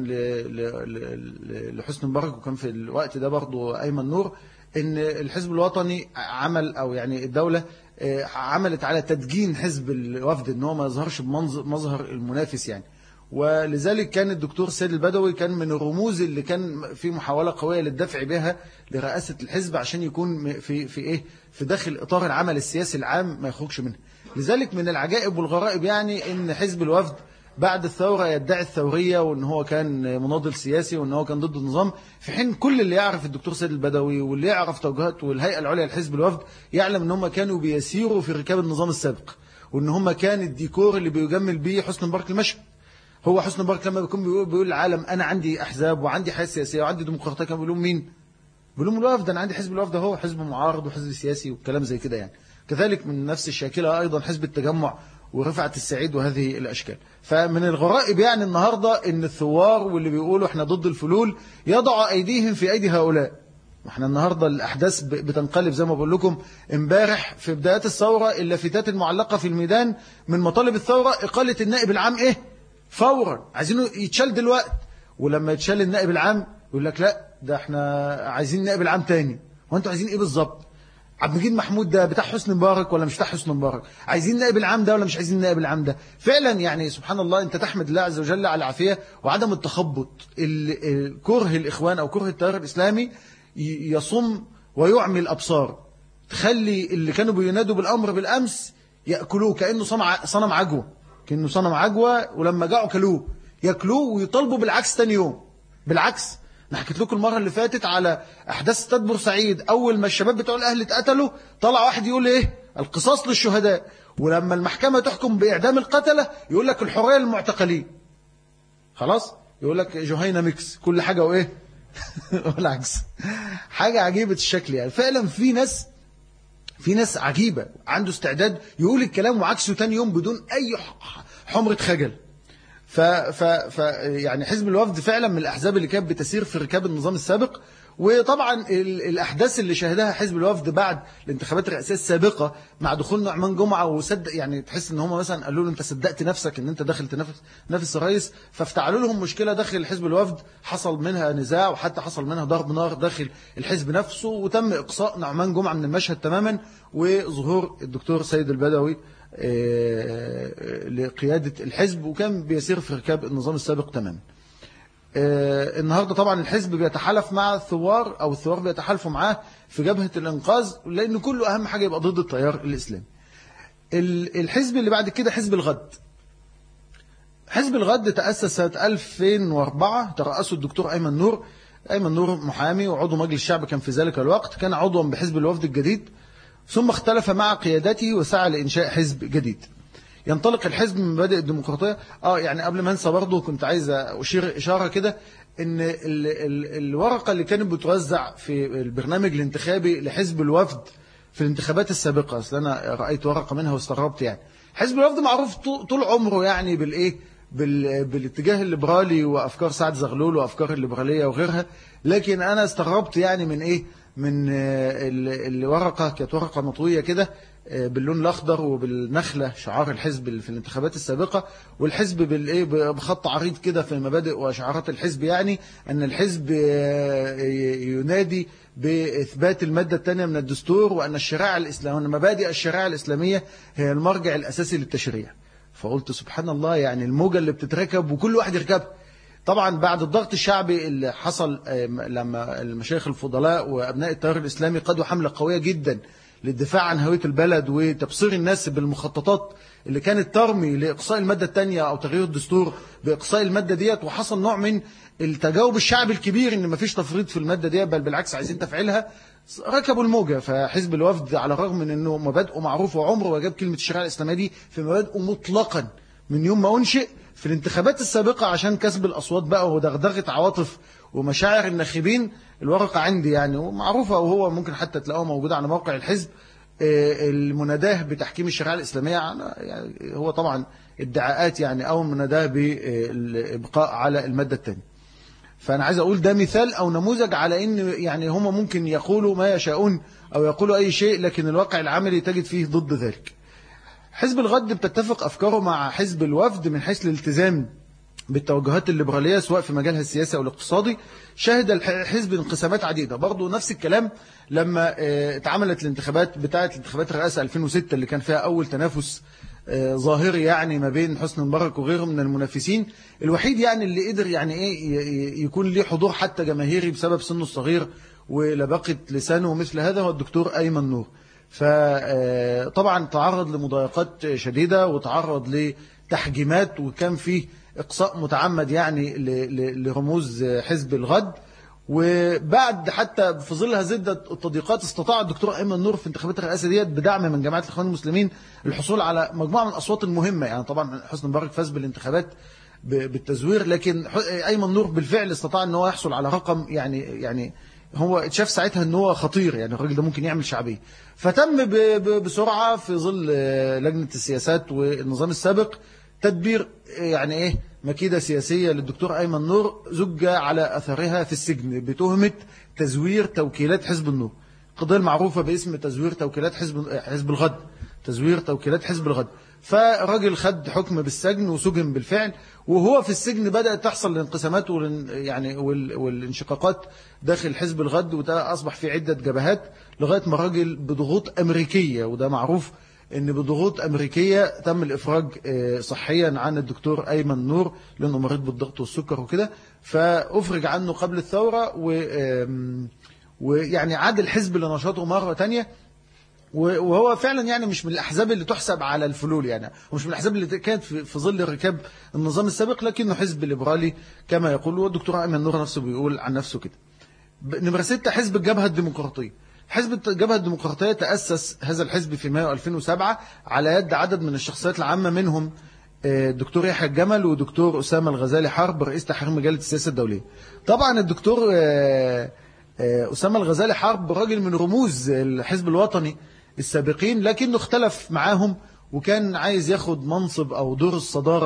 لحسني مبارك، وكان في الوقت ده برضو أيمن نور، ان الحزب الوطني عمل او يعني الدولة عملت على تدجين حزب الوفد ان هو ما يظهرش بمظهر المنافس يعني. ولذلك كان الدكتور سيد البدوي كان من الرموز اللي كان في محاولة قوية للدفع بها لرئاسة الحزب عشان يكون في داخل إطار العمل السياسي العام ما يخرجش منه. لذلك من العجائب والغرائب يعني ان حزب الوفد بعد الثورة يدعي الثورية وان هو كان مناضل سياسي وان هو كان ضد النظام، في حين كل اللي يعرف الدكتور سيد البدوي واللي يعرف توجهات والهيئة العليا لحزب الوفد يعلم ان هم كانوا بيسيروا في ركاب النظام السابق، وان هم كان الديكور اللي بيجمل بيه حسني مبارك المشهد. هو حسني مبارك لما بيكون بيقول للعالم انا عندي احزاب وعندي حياه سياسيه وعندي ديمقراطيه، كان بيقول لهم مين؟ بيقول لهم الوفد، انا عندي حزب الوفد، هو حزب معارض وحزب سياسي والكلام زي كده يعني. كذلك من نفس الشاكله ايضا حزب التجمع ورفعت السعيد وهذه الاشكال. فمن الغرائب يعني النهارده ان الثوار واللي بيقولوا احنا ضد الفلول يضعوا ايديهم في ايدي هؤلاء. واحنا النهارده الاحداث بتنقلب زي ما بقول لكم. امبارح في بدايات الثوره اللافتات المعلقه في الميدان من مطالب الثوره اقاله النائب العام فورا، عايزينه يتشال دلوقتي. ولما يتشال النائب العام يقول لك لا ده احنا عايزين نائب العام تاني. وانتوا عايزين ايه بالظبط؟ عبد المجيد محمود ده بتاع حسني مبارك ولا مش بتاع حسني مبارك؟ عايزين نائب العام ده ولا مش عايزين نائب العام ده؟ فعلا يعني سبحان الله، انت تحمد الله عز وجل على العافيه وعدم التخبط. كره الاخوان او كره التيار الاسلامي يصم ويعمي الابصار، تخلي اللي كانوا بينادوا بالامر بالامس ياكلوه كانه صنم عجوه، كأنه صنم عجوة، ولما جاعوا كلوه ياكلوه ويطالبوا بالعكس تاني يوم. بالعكس انا حكيت لكم المرة اللي فاتت على احداث استاد بورسعيد، اول ما الشباب بتوع الاهلي اتقتلوا طلع واحد يقول القصاص للشهداء، ولما المحكمة تحكم باعدام القتلة يقول لك الحرية للمعتقلين. خلاص يقول لك جهينة ميكس كل حاجة والعكس. حاجة عجيبة الشكل يعني. فعلا في ناس عجيبة عنده استعداد يقول الكلام وعكسه تاني يوم بدون أي حمرة خجل. يعني حزب الوفد فعلا من الأحزاب اللي كانت بتسير في ركاب النظام السابق. وطبعا الأحداث اللي شهدها حزب الوفد بعد الانتخابات الرئاسية السابقة مع دخول نعمان جمعة، وصدق يعني تحس ان هم مثلا قالوا له انت صدقت نفسك ان انت داخل تنافس الرئيس، فافتعلوا لهم مشكلة داخل حزب الوفد حصل منها نزاع، وحتى حصل منها ضرب نار داخل الحزب نفسه، وتم إقصاء نعمان جمعة من المشهد تماما، وظهور الدكتور سيد البدوي لقيادة الحزب، وكان بيسير في ركاب النظام السابق تماما. النهاردة طبعا الحزب بيتحالف مع الثوار، أو الثوار بيتحالفوا معاه في جبهة الإنقاذ، لأن كله أهم حاجة يبقى ضد التيار الإسلامي. الحزب اللي بعد كده حزب الغد. حزب الغد تأسس سنة 2004، ترأسه الدكتور أيمن نور. أيمن نور محامي وعضو مجلس الشعب كان في ذلك الوقت، كان عضوا بحزب الوفد الجديد، ثم اختلف مع قيادته وسعى لإنشاء حزب جديد. ينطلق الحزب من مبادئ الديمقراطية. يعني قبل ما انسى برضه كنت عايز أشير إشارة كده، إن الورقة اللي كانت بتوزع في البرنامج الانتخابي لحزب الوفد في الانتخابات السابقة، أصل أنا رأيت ورقة منها واستغربت. يعني حزب الوفد معروف طول عمره يعني بالاتجاه الليبرالي وأفكار سعد زغلول وأفكار الليبرالية وغيرها، لكن أنا استغربت يعني من الورقة، كانت ورقة مطوية كده باللون الأخضر وبالنخلة شعار الحزب في الانتخابات السابقة، والحزب بخط عريض كده في مبادئ وشعارات الحزب، يعني أن الحزب ينادي بإثبات المادة الثانية من الدستور، وأن الشريعة الإسلامية، وأن مبادئ الشريعة الإسلامية هي المرجع الأساسي للتشريع. فقلت سبحان الله، يعني الموجة اللي بتتركب وكل واحد يركبها. طبعا بعد الضغط الشعبي اللي حصل لما المشايخ الفضلاء وأبناء التيار الإسلامي قادوا حملة قوية جدا للدفاع عن هوية البلد وتبصير الناس بالمخططات اللي كانت ترمي لإقصاء المادة الثانية أو تغيير الدستور بإقصاء المادة ديت، وحصل نوع من التجاوب الشعبي الكبير إن مفيش تفريط في المادة ديت، بل بالعكس عايزين تفعيلها، ركبوا الموجة. فحزب الوفد على الرغم من أنه مبادئه معروفة وعمره وجاب كلمة الشريعة الإسلامية دي في مبادئه مطلقا من يوم ما أنشئ، في الانتخابات السابقة عشان كسب الأصوات بقى ودغدغة عواطف ومشاعر الناخبين، الورقة عندي يعني ومعروفة، وهو ممكن حتى تلاقوها موجودة على موقع الحزب، المناداه بتحكيم الشريعة الإسلامية. يعني هو طبعا ادعاءات يعني، أو مناداه بالإبقاء على المادة الثانية. فأنا عايز أقول ده مثال أو نموذج على إن يعني هم ممكن يقولوا ما يشاءون أو يقولوا أي شيء، لكن الواقع العملي تجد فيه ضد ذلك. حزب الغد بتتفق أفكاره مع حزب الوفد من حيث الالتزام بالتوجهات الليبرالية سواء في مجالها السياسي أو الاقتصادي. شهد الحزب انقسامات عديدة، برضو نفس الكلام لما اتعملت الانتخابات بتاعت انتخابات الرئاسة 2006 اللي كان فيها أول تنافس ظاهري يعني ما بين حسني مبارك وغيره من المنافسين. الوحيد يعني اللي قدر يعني يكون ليه حضور حتى جماهيري بسبب سنه الصغير ولبقة لسانه ومثل هذا هو الدكتور أيمن نور. فطبعا تعرض لمضايقات شديدة وتعرض لتحجيمات، وكان فيه إقصاء متعمد يعني لرموز حزب الغد. وبعد حتى في ظل هذه التضييقات استطاع الدكتور أيمن نور في انتخابات الرئاسة ديت بدعم من جماعة الإخوان المسلمين الحصول على مجموعة من الأصوات المهمة. يعني طبعا حسني مبارك فاز بالانتخابات بالتزوير، لكن أيمن نور بالفعل استطاع أن هو يحصل على رقم يعني هو اتشاف ساعتها أنه هو خطير، يعني الراجل ده ممكن يعمل شعبية. فتم بسرعة في ظل لجنة السياسات والنظام السابق تدبير يعني مكيدة سياسية للدكتور أيمن نور، زج على أثرها في السجن بتهمة تزوير توكيلات حزب النور، قضية معروفة باسم تزوير توكيلات حزب الغد، تزوير توكيلات حزب الغد. فراجل خد حكم بالسجن وسجن بالفعل، وهو في السجن بدأت تحصل الانقسامات يعني والانشقاقات داخل حزب الغد، وده أصبح في عدة جبهات لغاية ما الراجل بضغوط أمريكية، وده معروف ان بضغوط أمريكية تم الإفراج صحيا عن الدكتور أيمن نور لأنه مريض بالضغط والسكر وكده، فأفرج عنه قبل الثورة ويعني عاد الحزب لنشاطه مرة تانية. وهو فعلا يعني مش من الأحزاب اللي تحسب على الفلول، يعني ومش من الأحزاب اللي كانت في ظل ركاب النظام السابق، لكنه حزب ليبرالي كما يقول، والدكتور أيمن نور نفسه بيقول عن نفسه كده. نمرة 6 حزب الجبهة الديمقراطية. حزب الجبهة الديمقراطية تأسس هذا الحزب في مايو 2007 على يد عدد من الشخصيات العامة، منهم الدكتور يحيى الجمل ودكتور أسامة الغزالي حرب رئيس تحرير مجلة السياسة الدولية. طبعا الدكتور أسامة الغزالي حرب راجل من رموز الحزب الوطني السابقين، لكنه اختلف معاهم وكان عايز ياخد منصب أو دور الصدارة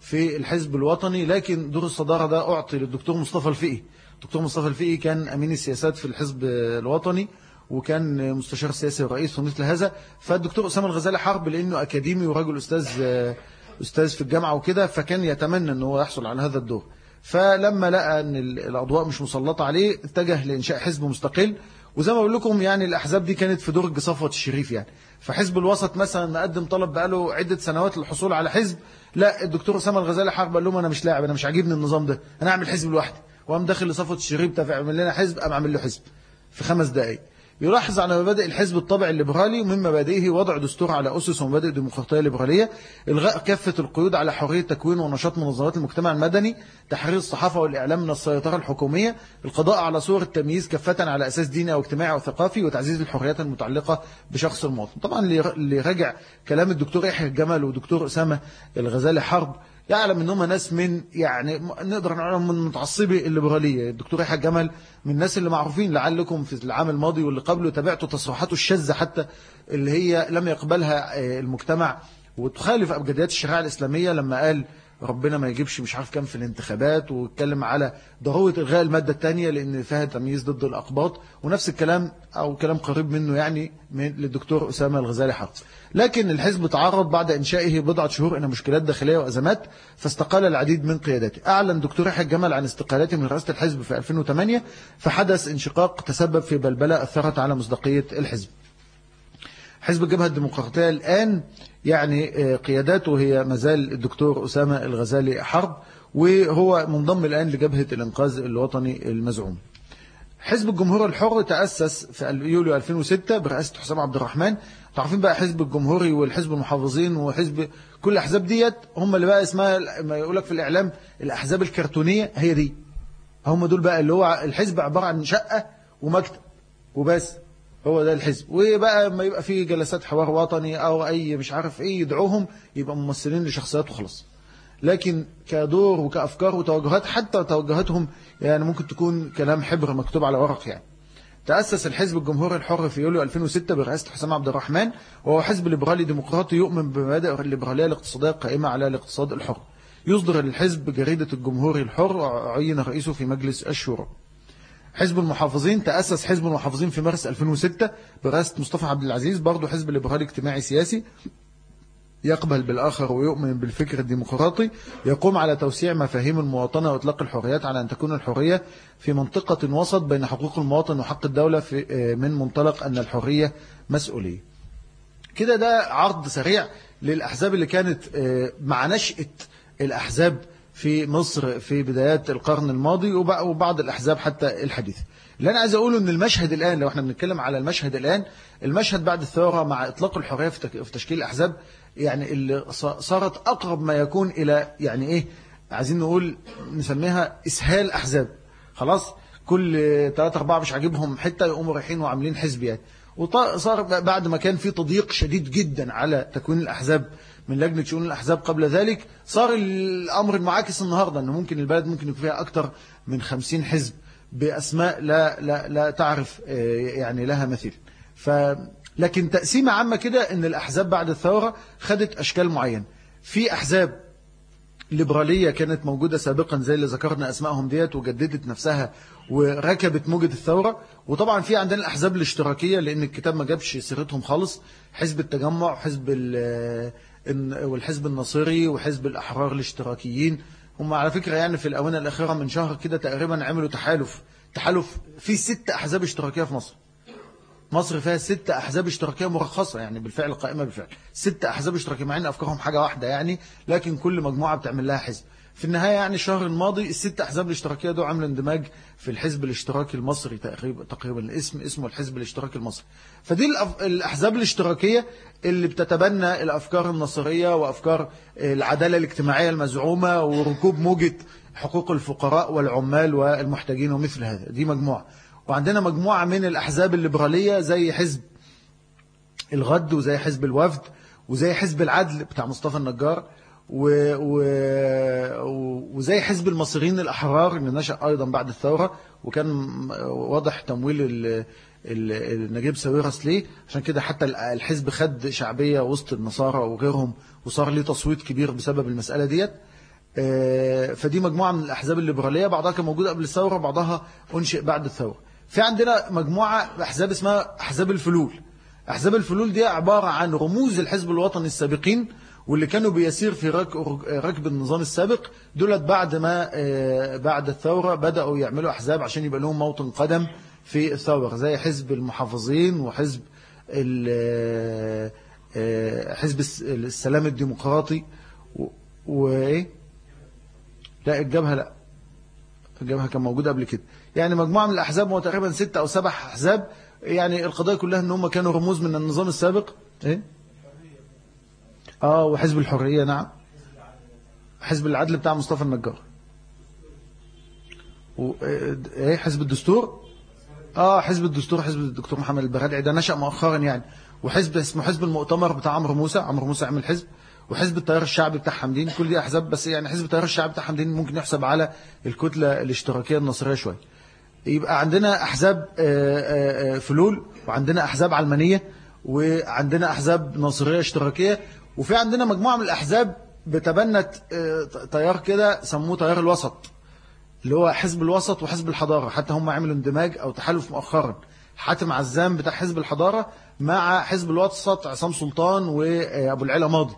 في الحزب الوطني، لكن دور الصدارة ده أعطي للدكتور مصطفى الفقي. الدكتور مصطفى الفقي كان أمين السياسات في الحزب الوطني، وكان مستشار سياسي ورئيس ومثل هذا. فالدكتور أسامة الغزالي حرب لأنه أكاديمي ورجل أستاذ في الجامعة وكده، فكان يتمنى أنه يحصل على هذا الدور. فلما لقى أن الأضواء مش مسلطة عليه اتجه لإنشاء حزب مستقل. وزي ما بقول لكم يعني الأحزاب دي كانت في درج صفوة الشريف يعني. فحزب الوسط مثلا مقدم طلب بقاله عدة سنوات للحصول على حزب، لا الدكتور أسامة الغزالي حرب قال لهم أنا مش لاعب، أنا مش عاجبني النظام ده، أنا أعمل حزب لوحدي. وقام داخل لصفوة الشريف اعمل لنا حزب، قام عامل له حزب في 5 دقائق. يلاحظ على مبادئ الحزب الطابع الليبرالي، ومن مبادئه وضع دستور على أسس ومبادئ ديمقراطية ليبرالية، إلغاء كافة القيود على حرية تكوين ونشاط منظمات المجتمع المدني، تحرير الصحافة والإعلام من السيطرة الحكومية، القضاء على صور التمييز كافة على أساس ديني أو اجتماعي أو ثقافي، وتعزيز الحريات المتعلقة بشخص المواطن. طبعا اللي راجع كلام الدكتور يحيى الجمل والدكتور أسامة الغزالي حرب يعلم انهم ناس من يعني نقدر نعلم من متعصبي الليبراليه. الدكتور يحيى الجمل من الناس اللي معروفين، لعلكم في العام الماضي واللي قبله تابعتوا تصريحاته الشاذه حتى اللي هي لم يقبلها المجتمع وتخالف ابجديات الشريعه الاسلاميه، لما قال ربنا ما يجيبش مش عارف كام في الانتخابات، واتكلم على ضروره الغاء الماده الثانيه لان فيها تمييز ضد الاقباط، ونفس الكلام او كلام قريب منه يعني للدكتور اسامه الغزالي حرب. لكن الحزب تعرض بعد انشائه بضعه شهور الى مشكلات داخليه وازمات، فاستقال العديد من قياداته. اعلن دكتور يحيى الجمل عن استقالته من رئاسه الحزب في 2008، فحدث انشقاق تسبب في بلبله اثرت على مصداقيه الحزب. حزب الجبهة الديمقراطية الآن يعني قياداته هي مازال الدكتور أسامة الغزالي حرب، وهو منضم الآن لجبهة الإنقاذ الوطني المزعوم. حزب الجمهور الحر تأسس في يوليو 2006 برئاسة حسام عبد الرحمن. تعرفين بقى حزب الجمهوري والحزب المحافظين وحزب كل الأحزاب ديت هم اللي بقى اسمها ما يقولك في الإعلام الأحزاب الكرتونية، هي دي هم دول بقى اللي هو الحزب عبارة عن شقة ومكتب وبس، هو ده الحزب. وبقى ما يبقى فيه جلسات حوار وطني او اي مش عارف ايه يدعوهم يبقى ممثلين لشخصيات وخلاص، لكن كدور وكافكار وتوجهات حتى توجهاتهم يعني ممكن تكون كلام حبر مكتوب على ورق يعني. تأسس الحزب الجمهوري الحر في يوليو 2006 برئاسة حسام عبد الرحمن، وهو حزب ليبرالي ديمقراطي يؤمن بمبادئ الليبرالية الاقتصادية القائمة على الاقتصاد الحر. يصدر الحزب جريدة الجمهوري الحر، وعين رئيسه في مجلس الشورى. حزب المحافظين تأسس حزب المحافظين في مارس 2006 برئاسة مصطفى عبد العزيز، برضه حزب ليبرالي اجتماعي سياسي يقبل بالآخر ويؤمن بالفكر الديمقراطي، يقوم على توسيع مفاهيم المواطنة وإطلاق الحريات على أن تكون الحرية في منطقة وسط بين حقوق المواطن وحق الدولة من منطلق أن الحرية مسؤولية. كده ده عرض سريع للأحزاب اللي كانت مع نشأة الأحزاب في مصر في بدايات القرن الماضي وبعض الأحزاب حتى الحديث. اللي أنا عايز أقوله أن المشهد الآن، لو احنا بنتكلم على المشهد الآن، المشهد بعد الثورة مع إطلاق الحرية في تشكيل الأحزاب يعني اللي صارت أقرب ما يكون إلى يعني إيه عايزين نقول نسميها إسهال أحزاب. خلاص كل 3-4 مش عاجبهم حتى يقوموا رايحين وعاملين حزب يعني. وصار بعد ما كان في تضييق شديد جدا على تكوين الأحزاب من لجنة شؤون الأحزاب قبل ذلك، صار الأمر المعاكس النهاردة أنه ممكن البلد ممكن يكون فيها أكثر من 50 حزب بأسماء لا تعرف يعني لها مثيل. لكن تقسيمة عامة كده أن الأحزاب بعد الثورة خدت أشكال معينة. في أحزاب ليبرالية كانت موجودة سابقا زي اللي ذكرنا أسمائهم ديت وجددت نفسها وركبت موجة الثورة. وطبعا في عندنا الأحزاب الاشتراكية لأن الكتاب ما جابش سيرتهم خالص، حزب التجمع والحزب الناصري وحزب الأحرار الاشتراكيين. هم على فكرة يعني في الآونة الأخيرة من شهر كده تقريبا عملوا تحالف في 6 أحزاب اشتراكية في مصر. مصر فيها 6 أحزاب اشتراكية مرخصة يعني بالفعل قائمة بالفعل 6 أحزاب اشتراكية، مع ان أفكارهم حاجة واحدة يعني، لكن كل مجموعة بتعمل لها حزب. في النهاية يعني الشهر الماضي ال6 أحزاب الاشتراكية دول عملوا اندماج في الحزب الاشتراكي المصري تقريبا اسمه الحزب الاشتراكي المصري. فدي الأحزاب الاشتراكية اللي بتتبنى الأفكار النصرية وأفكار العدالة الاجتماعية المزعومة وركوب موجة حقوق الفقراء والعمال والمحتاجين ومثل هذا. دي مجموعة. وعندنا مجموعة من الأحزاب الليبرالية زي حزب الغد وزي حزب الوفد وزي حزب العدل بتاع مصطفى النجار وزي حزب المصريين الأحرار اللي نشأ أيضا بعد الثورة، وكان واضح تمويل نجيب ساويرس ليه، عشان كده حتى الحزب خد شعبية وسط النصارى وغيرهم وصار ليه تصويت كبير بسبب المسألة ديت. فدي مجموعة من الأحزاب الليبرالية، بعضها كان موجودة قبل الثورة، بعضها أنشئ بعد الثورة. في عندنا مجموعة أحزاب اسمها أحزاب الفلول. أحزاب الفلول دي عبارة عن رموز الحزب الوطني السابقين، واللي كانوا بيسير في ركب النظام السابق. دولت بعد ما بعد الثورة بدأوا يعملوا أحزاب عشان يبقى لهم موطن قدم في الثورة، زي حزب المحافظين وحزب حزب السلام الديمقراطي وإيه؟ لا الجبهة كان موجودة قبل كده. يعني مجموعة من الأحزاب، هو تقريبا 6 أو 7 أحزاب. يعني القضايا كلها ان هم كانوا رموز من النظام السابق. ايه وحزب الحرية، نعم، حزب العدل بتاع مصطفى النجار. ايه حزب الدستور، حزب الدستور، حزب الدكتور محمد البغادعي، ده نشأ مؤخرا يعني. وحزب اسمه حزب المؤتمر بتاع عمرو موسى عمل حزب. وحزب التيار الشعبي بتاع حمدين. كل دي احزاب، بس يعني حزب التيار الشعبي بتاع حمدين ممكن يحسب على الكتلة الاشتراكية النصرية شوية. يبقى عندنا أحزاب فلول، وعندنا أحزاب علمانية، وعندنا أحزاب نصرية اشتراكية، وفي عندنا مجموعة من الأحزاب بتبنت تيار كده سموه تيار الوسط، اللي هو حزب الوسط وحزب الحضارة. حتى هم عملوا اندماج أو تحالف مؤخرا، حاتم عزام بتاع حزب الحضارة مع حزب الوسط عصام سلطان وأبو العلا ماضي.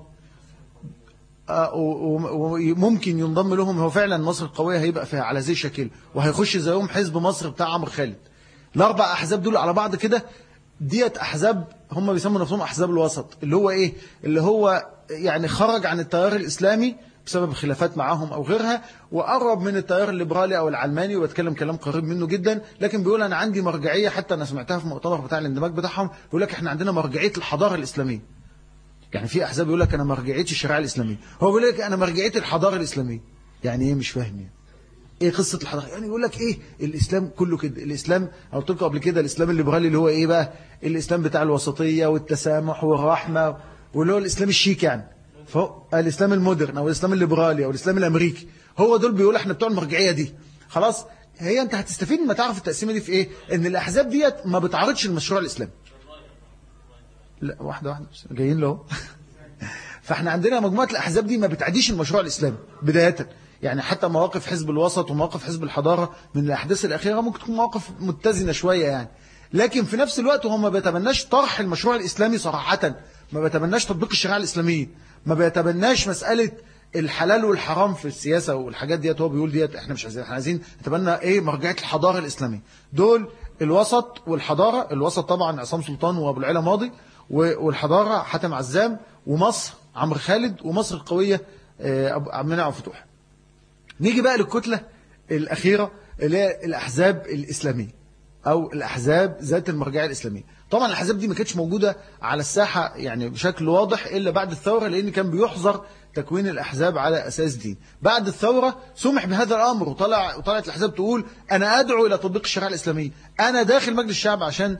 وممكن ينضم لهم. هو فعلا مصر القوية هيبقى فيها على زي شكل، وهيخش زيهم حزب مصر بتاع عمرو خالد. الأربع أحزاب دول على بعض كده ديت أحزاب هم بيسموا نفسهم أحزاب الوسط، اللي هو إيه؟ اللي هو يعني خرج عن التيار الإسلامي بسبب خلافات معاهم أو غيرها، وقرب من التيار الليبرالي أو العلماني، وبتكلم كلام قريب منه جدا. لكن بيقول أنا عندي مرجعية، حتى أنا سمعتها في مؤتمر بتاع الاندماج بتاعهم، بيقول لك إحنا عندنا مرجعية الحضارة الإسلامية. يعني في أحزاب يقول لك أنا مرجعيتي الشريعة الإسلامية، هو بيقول لك أنا مرجعيتي الحضارة الإسلامية. يعني إيه؟ مش فاهم يعني إيه قصة الحضارة؟ يعني يقول لك إيه الإسلام كله كده. الإسلام قلت لكم قبل كده، الإسلام الليبرالي اللي هو إيه بقى؟ الإسلام بتاع الوسطية والتسامح والرحمة، واللي هو الإسلام الشيك يعني. الإسلام المودرن أو الإسلام الليبرالي أو الإسلام الأمريكي، هو دول بيقول إحنا بتوع المرجعية دي. خلاص، هي أنت هتستفيد ما تعرف التقسيمة دي في إيه؟ إن الأحزاب ديت ما بتعارضش المشروع الإسلامي. لا، واحدة جايين له. فاحنا عندنا مجموعة الأحزاب دي ما بتعديش المشروع الإسلامي بداية. يعني حتى مواقف حزب الوسط ومواقف حزب الحضارة من الأحداث الأخيرة ممكن تكون مواقف متزنة شوية يعني، لكن في نفس الوقت هم ما بيتبناش طرح المشروع الإسلامي صراحة، ما بيتبناش تطبيق الشريعة الإسلامية، ما بيتبناش مسألة الحلال والحرام في السياسة والحاجات ديت. هو بيقول ديت احنا مش عايزين، احنا عايزين نتبنى ايه؟ مرجعية الحضارة الإسلامية. دول الوسط والحضارة. الوسط طبعا عصام سلطان وأبو العلا ماضي، والحضارة حاتم عزام، ومصر عمرو خالد، ومصر القوية عبد المنعم فتوح. نيجي بقى للكتلة الأخيرة اللي هي الأحزاب الإسلامية أو الأحزاب ذات المرجعية الإسلامية. طبعا الأحزاب دي ما كانتش موجودة على الساحة يعني بشكل واضح إلا بعد الثورة، لأن كان بيحظر تكوين الأحزاب على أساس دين. بعد الثورة سمح بهذا الأمر، وطلعت الأحزاب تقول أنا أدعو إلى تطبيق الشريعة الإسلامية، أنا داخل مجلس الشعب عشان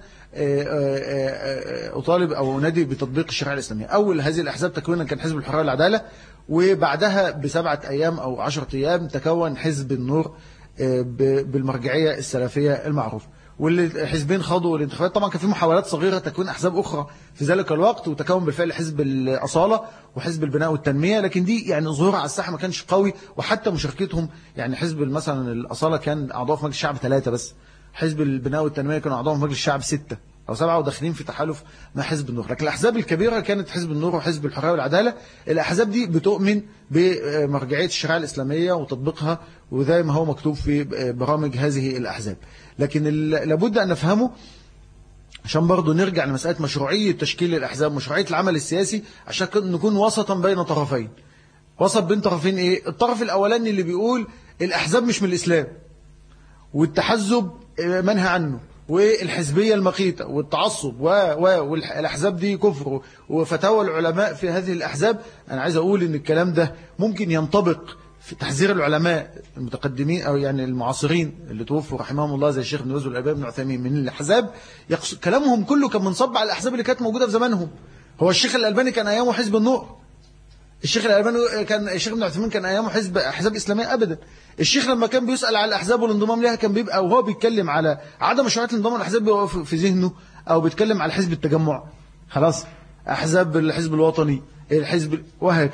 أطالب أو أنادي بتطبيق الشريعة الإسلامية. أول هذه الأحزاب تكوينا كان حزب الحرية والعدالة، وبعدها ب7 أيام أو 10 أيام تكون حزب النور بالمرجعية السلفية المعروفة. والحزبين خاضوا الانتخابات. طبعا كان في محاولات صغيرة تكوين أحزاب أخرى في ذلك الوقت، وتكون بالفعل حزب الأصالة وحزب البناء والتنمية، لكن دي يعني ظهورها على الساحة ما كانش قوي. وحتى مشاركتهم يعني حزب مثلا الأصالة كان أعضاء في مجلس الشعب 3 بس، حزب البناء والتنمية كانوا أعضاء في مجلس الشعب 6 أو 7 وداخلين في تحالف مع حزب النور. لكن الأحزاب الكبيرة كانت حزب النور وحزب الحرية والعدالة. الأحزاب دي بتؤمن بمرجعية الشريعة الإسلامية وتطبيقها، وزي ما هو مكتوب في برامج هذه الأحزاب. لكن لابد أن نفهمه عشان برضو نرجع لمسألة مشروعية تشكيل الأحزاب، مشروعية العمل السياسي، عشان نكون وسطا بين طرفين. وسط بين طرفين إيه؟ الطرف الأولاني اللي بيقول الأحزاب مش من الإسلام، والتحزب منهى عنه، والحزبية المقيتة والتعصب والأحزاب دي كفر، وفتاوى العلماء في هذه الأحزاب. أنا عايز أقول إن الكلام ده ممكن ينطبق في تحذير العلماء المتقدمين أو يعني المعاصرين اللي توفوا رحمهم الله، زي الشيخ ابن باز والألباني بن عثيمين، من الأحزاب كلامهم كله كان منصب على الأحزاب اللي كانت موجودة في زمانهم. هو الشيخ الألباني كان أيامه حزب النور، الشيخ الألباني كان، الشيخ ابن عثيمين كان أيامه أحزاب إسلامية أبدا. الشيخ لما كان بيسأل على الأحزاب والانضمام لها كان بيبقى وهو بيتكلم على عدم مشروعية الانضمام للأحزاب بيبقى في ذهنه، أو بيتكلم على حزب التجمع، خلاص، أحزاب الحزب الوطني، الحزب وهكذا.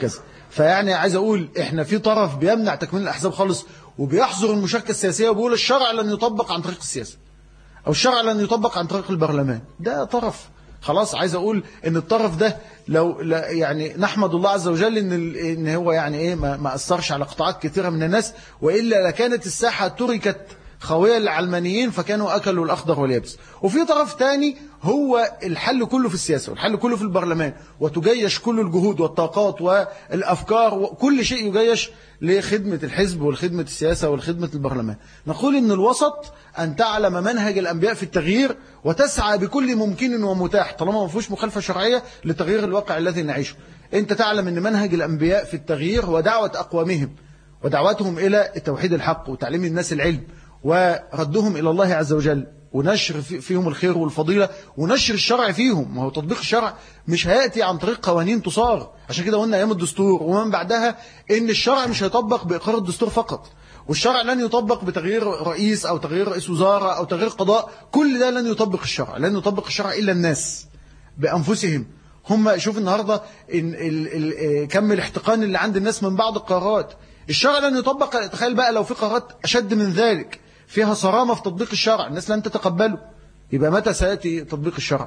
فيعني عايز أقول إحنا في طرف بيمنع تكوين الأحزاب خالص وبيحظر المشاركة السياسية وبيقول الشرع لن يطبق عن طريق السياسة أو الشرع لن يطبق عن طريق البرلمان. ده طرف. خلاص عايز أقول إن الطرف ده لو يعني نحمد الله عز وجل إن هو يعني إيه ما أثرش على قطاعات كثيرة من الناس، وإلا لكانت الساحة تركت خوية للعلمانيين فكانوا أكلوا الأخضر واليابس. وفي طرف تاني هو الحل كله في السياسة والحل كله في البرلمان، وتجيش كل الجهود والطاقات والأفكار وكل شيء يجيش لخدمة الحزب والخدمة السياسة والخدمة البرلمان. نقول إن الوسط أن تعلم منهج الأنبياء في التغيير وتسعى بكل ممكن ومتاح طالما ما فيهوش مخالفة شرعية لتغيير الواقع الذي نعيشه. أنت تعلم أن منهج الأنبياء في التغيير ودعوة أقوامهم ودعوتهم إلى توحيد الحق وتعليم الناس العلم وردهم إلى الله عز وجل ونشر فيهم الخير والفضيلة ونشر الشرع فيهم. ما هو تطبيق الشرع مش هيأتي عن طريق قوانين تصار. عشان كده قلنا أيام الدستور ومن بعدها إن الشرع مش هيطبق بإقرار الدستور فقط، والشرع لن يطبق بتغيير رئيس أو تغيير رئيس وزارة أو تغيير قضاء. كل ده لن يطبق الشرع، لن يطبق الشرع إلا الناس بأنفسهم. هم شوف النهاردة إن كم الاحتقان اللي عند الناس من بعض القرارات. الشرع لن يطبق. تخيل بقى لو في قرارات أشد من ذلك فيها صرامة في تطبيق الشرع الناس لن تتقبله، يبقى متى سيأتي تطبيق الشرع؟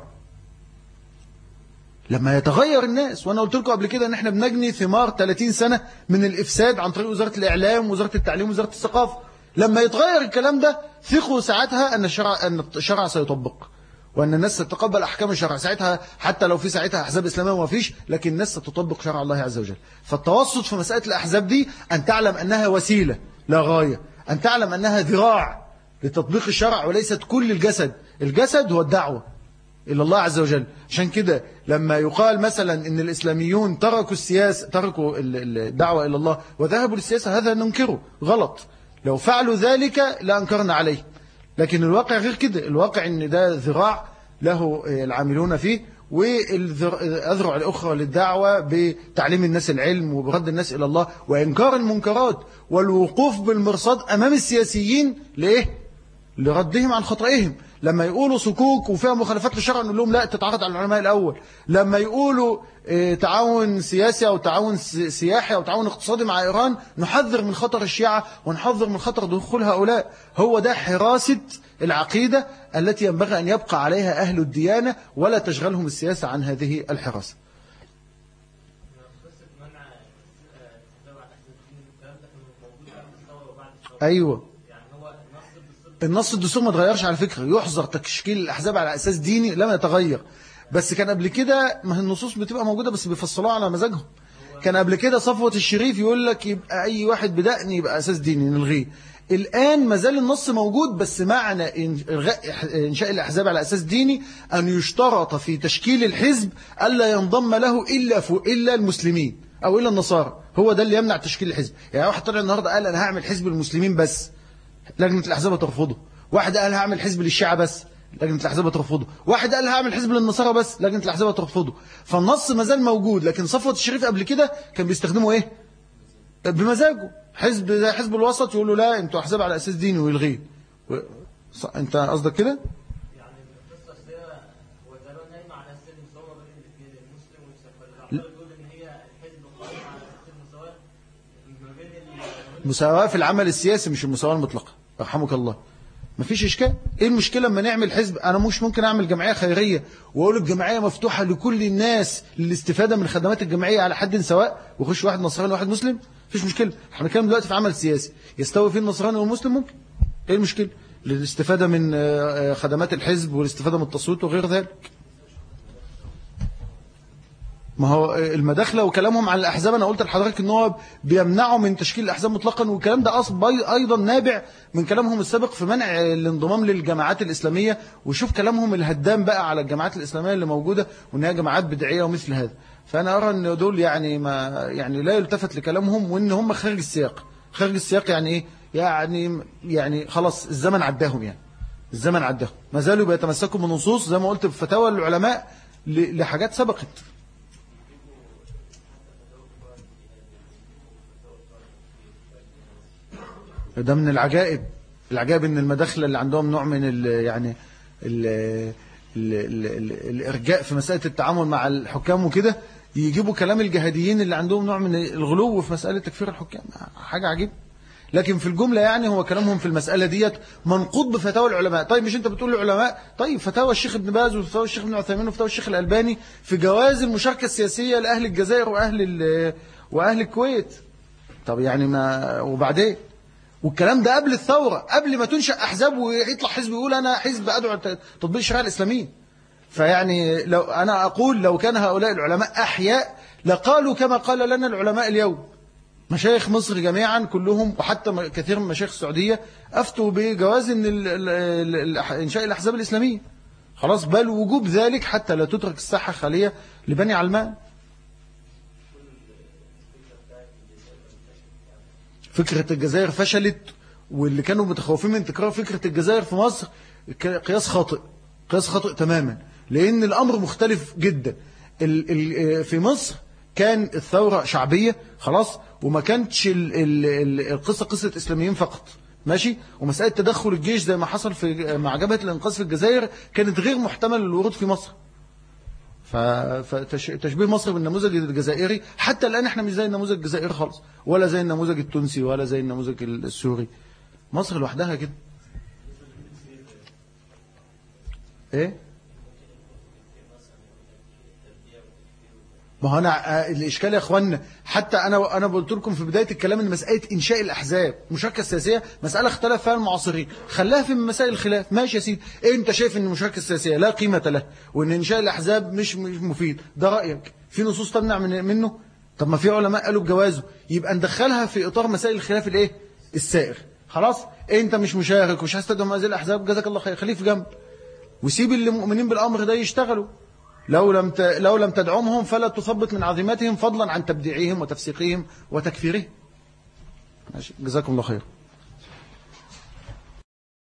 لما يتغير الناس. وأنا قلت لكم قبل كده أن احنا بنجني ثمار 30 سنة من الإفساد عن طريق وزارة الإعلام وزارة التعليم وزارة الثقافة. لما يتغير الكلام ده ثقوا ساعتها أن الشرع سيطبق وأن الناس ستتقبل أحكام الشرع ساعتها، حتى لو في ساعتها أحزاب إسلامية وما فيش، لكن الناس ستطبق شرع الله عز وجل. فالتوسط في مسألة الأحزاب دي أن تعلم أنها وسيلة لا غاية، أن تعلم أنها ذراع لتطبيق الشرع وليست كل الجسد. الجسد هو الدعوة إلى الله عز وجل. عشان كده لما يقال مثلا إن الإسلاميون تركوا السياسة، تركوا الدعوة إلى الله وذهبوا للسياسة، هذا ننكره، غلط. لو فعلوا ذلك لأنكرنا عليه، لكن الواقع غير كده. الواقع إن ده ذراع له العاملون فيه، والأذرع الأخرى للدعوة بتعليم الناس العلم وبرد الناس إلى الله وإنكار المنكرات والوقوف بالمرصاد أمام السياسيين. لإيه؟ لردهم عن خطئهم. لما يقولوا صكوك وفيها مخالفات للشرع نقول لهم لا، تتعرض على العلماء الأول. لما يقولوا تعاون سياسي أو تعاون سياحي أو تعاون اقتصادي مع إيران نحذر من خطر الشيعة ونحذر من خطر دخول هؤلاء. هو ده حراسة العقيدة التي ينبغي أن يبقى عليها أهل الديانة ولا تشغلهم السياسة عن هذه الحراسة. أيوة، النص الدستور ما تغيرش على فكرة. يحظر تشكيل الأحزاب على أساس ديني، لم يتغير. بس كان قبل كده ما النصوص بتبقى موجودة بس بيفصلوها على مزاجهم. كان قبل كده صفوة الشريف يقول لك يبقى أي واحد بدقن يبقى أساس ديني نلغيه. الآن ما زال النص موجود، بس معنى إنشاء الأحزاب على أساس ديني أن يشترط في تشكيل الحزب ألا ينضم له إلا المسلمين أو إلا النصارى. هو ده اللي يمنع تشكيل الحزب. يعني واحد طلع النهاردة قال أنا هعمل حزب المسلمين بس، لجنة الأحزاب ترفضه. واحد قال هعمل حزب للشيعة بس، لجنة الأحزاب ترفضه. واحد قال هعمل حزب للنصارى بس، لجنة الأحزاب ترفضه. فالنص ما زال موجود، لكن صفوة الشريف قبل كده كان بيستخدموا إيه؟ بمزاجه. حزب زي حزب الوسط يقول له لا أنتوا أحزاب على أساس ديني ويلغيه. أنت قصدك كده؟ يعني القصة هو زمان نايمة على أساس المساواة بين المسلم والسفر. يقول إن هي الحزب قائم على أساس المساواة ما بين المساواة في العمل السياسي، مش المساواة المطلقة. رحمك الله. مفيش إشكال. إيه المشكلة لما نعمل حزب؟ أنا مش ممكن أعمل جمعية خيرية وأقول الجمعية مفتوحة لكل الناس للاستفادة من خدمات الجمعية على حد سواء، ويخش واحد نصراني وواحد مسلم؟ مفيش مشكلة. احنا بنتكلم دلوقتي في عمل سياسي يستوي فيه النصراني والمسلم، ممكن. إيه المشكلة؟ للاستفادة من خدمات الحزب والاستفادة من التصويت وغير ذلك. ما هو المداخلة وكلامهم عن الأحزاب أنا قلت لحضرتك إن هو بيمنعوا من تشكيل الأحزاب مطلقا، والكلام ده أيضا نابع من كلامهم السابق في منع الانضمام للجماعات الإسلامية. وشوف كلامهم الهدام بقى على الجماعات الإسلامية اللي موجودة وإنها جماعات بدعية ومثل هذا. فأنا أرى أن دول يعني لا يلتفت لكلامهم، وإن هم خارج السياق. خارج السياق يعني إيه؟ يعني خلاص الزمن عداهم. يعني الزمن عداهم، ما زالوا بيتمسكوا بنصوص زي ما قلت بفتاوى العلماء لحاجات سبقت. ده من العجائب ان المداخله اللي عندهم نوع من الارجاء في مساله التعامل مع الحكام وكده، يجيبوا كلام الجهاديين اللي عندهم نوع من الغلو في مسألة تكفير الحكام، حاجة عجيبة. لكن في الجملة يعني هو كلامهم في المسألة ديت منقوض بفتاوى العلماء. طيب مش انت بتقول العلماء؟ طيب فتاوى الشيخ ابن باز وفتاوى الشيخ ابن عثيمين وفتاوى الشيخ الألباني في جواز المشاركة السياسية لأهل الجزائر وأهل الكويت. طب يعني ما وبعدين، والكلام ده قبل الثورة، قبل ما تنشأ أحزاب ويطلع حزب يقول أنا حزب أدعو تطبيق الشريعة الإسلامية. فيعني لو أنا أقول لو كان هؤلاء العلماء أحياء لقالوا كما قال لنا العلماء اليوم. مشايخ مصر جميعا كلهم وحتى كثير من مشايخ السعودية أفتوا بجواز إنشاء الأحزاب الإسلامية، خلاص، بل وجوب ذلك حتى لا تترك الساحة خالية لبني علمان. فكرة الجزائر فشلت، واللي كانوا متخوفين من تكرار فكرة الجزائر في مصر قياس خاطئ، قياس خاطئ تماما، لأن الأمر مختلف جدا. في مصر كان الثورة شعبية خلاص، وما كانتش القصة قصة إسلاميين فقط، ماشي، ومسألة تدخل الجيش زي ما حصل مع جبهة الإنقاذ في الجزائر كانت غير محتمل للورود في مصر. فتشبيه مصر بالنموذج الجزائري حتى الآن احنا مش زي النموذج الجزائري خالص، ولا زي النموذج التونسي، ولا زي النموذج السوري. مصر لوحدها كده. ايه؟ ما هو انا الاشكال يا اخوانا، حتى انا قلت لكم في بدايه الكلام ان مساله انشاء الاحزاب المشاركه السياسيه مساله اختلف فيها المعاصرين، خلاها في مسائل الخلاف. ماشي يا سيدي، انت شايف ان المشاركه السياسيه لا قيمه لها وان انشاء الاحزاب مش مفيد، ده رايك، في نصوص تمنع منه. طب ما في علماء قالوا بجوازه، يبقى ندخلها في اطار مسائل الخلاف الايه السائر. خلاص، انت مش مشارك ومش عايز تدعم هذه الاحزاب، جزاك الله خير، خليه في جنب وسيب اللي مؤمنين بالامر ده يشتغلوا. لو لم تدعمهم فلا تثبط من عظيمتهم، فضلا عن تبديعهم وتفسيقهم وتكفيرهم. جزاكم الله خير.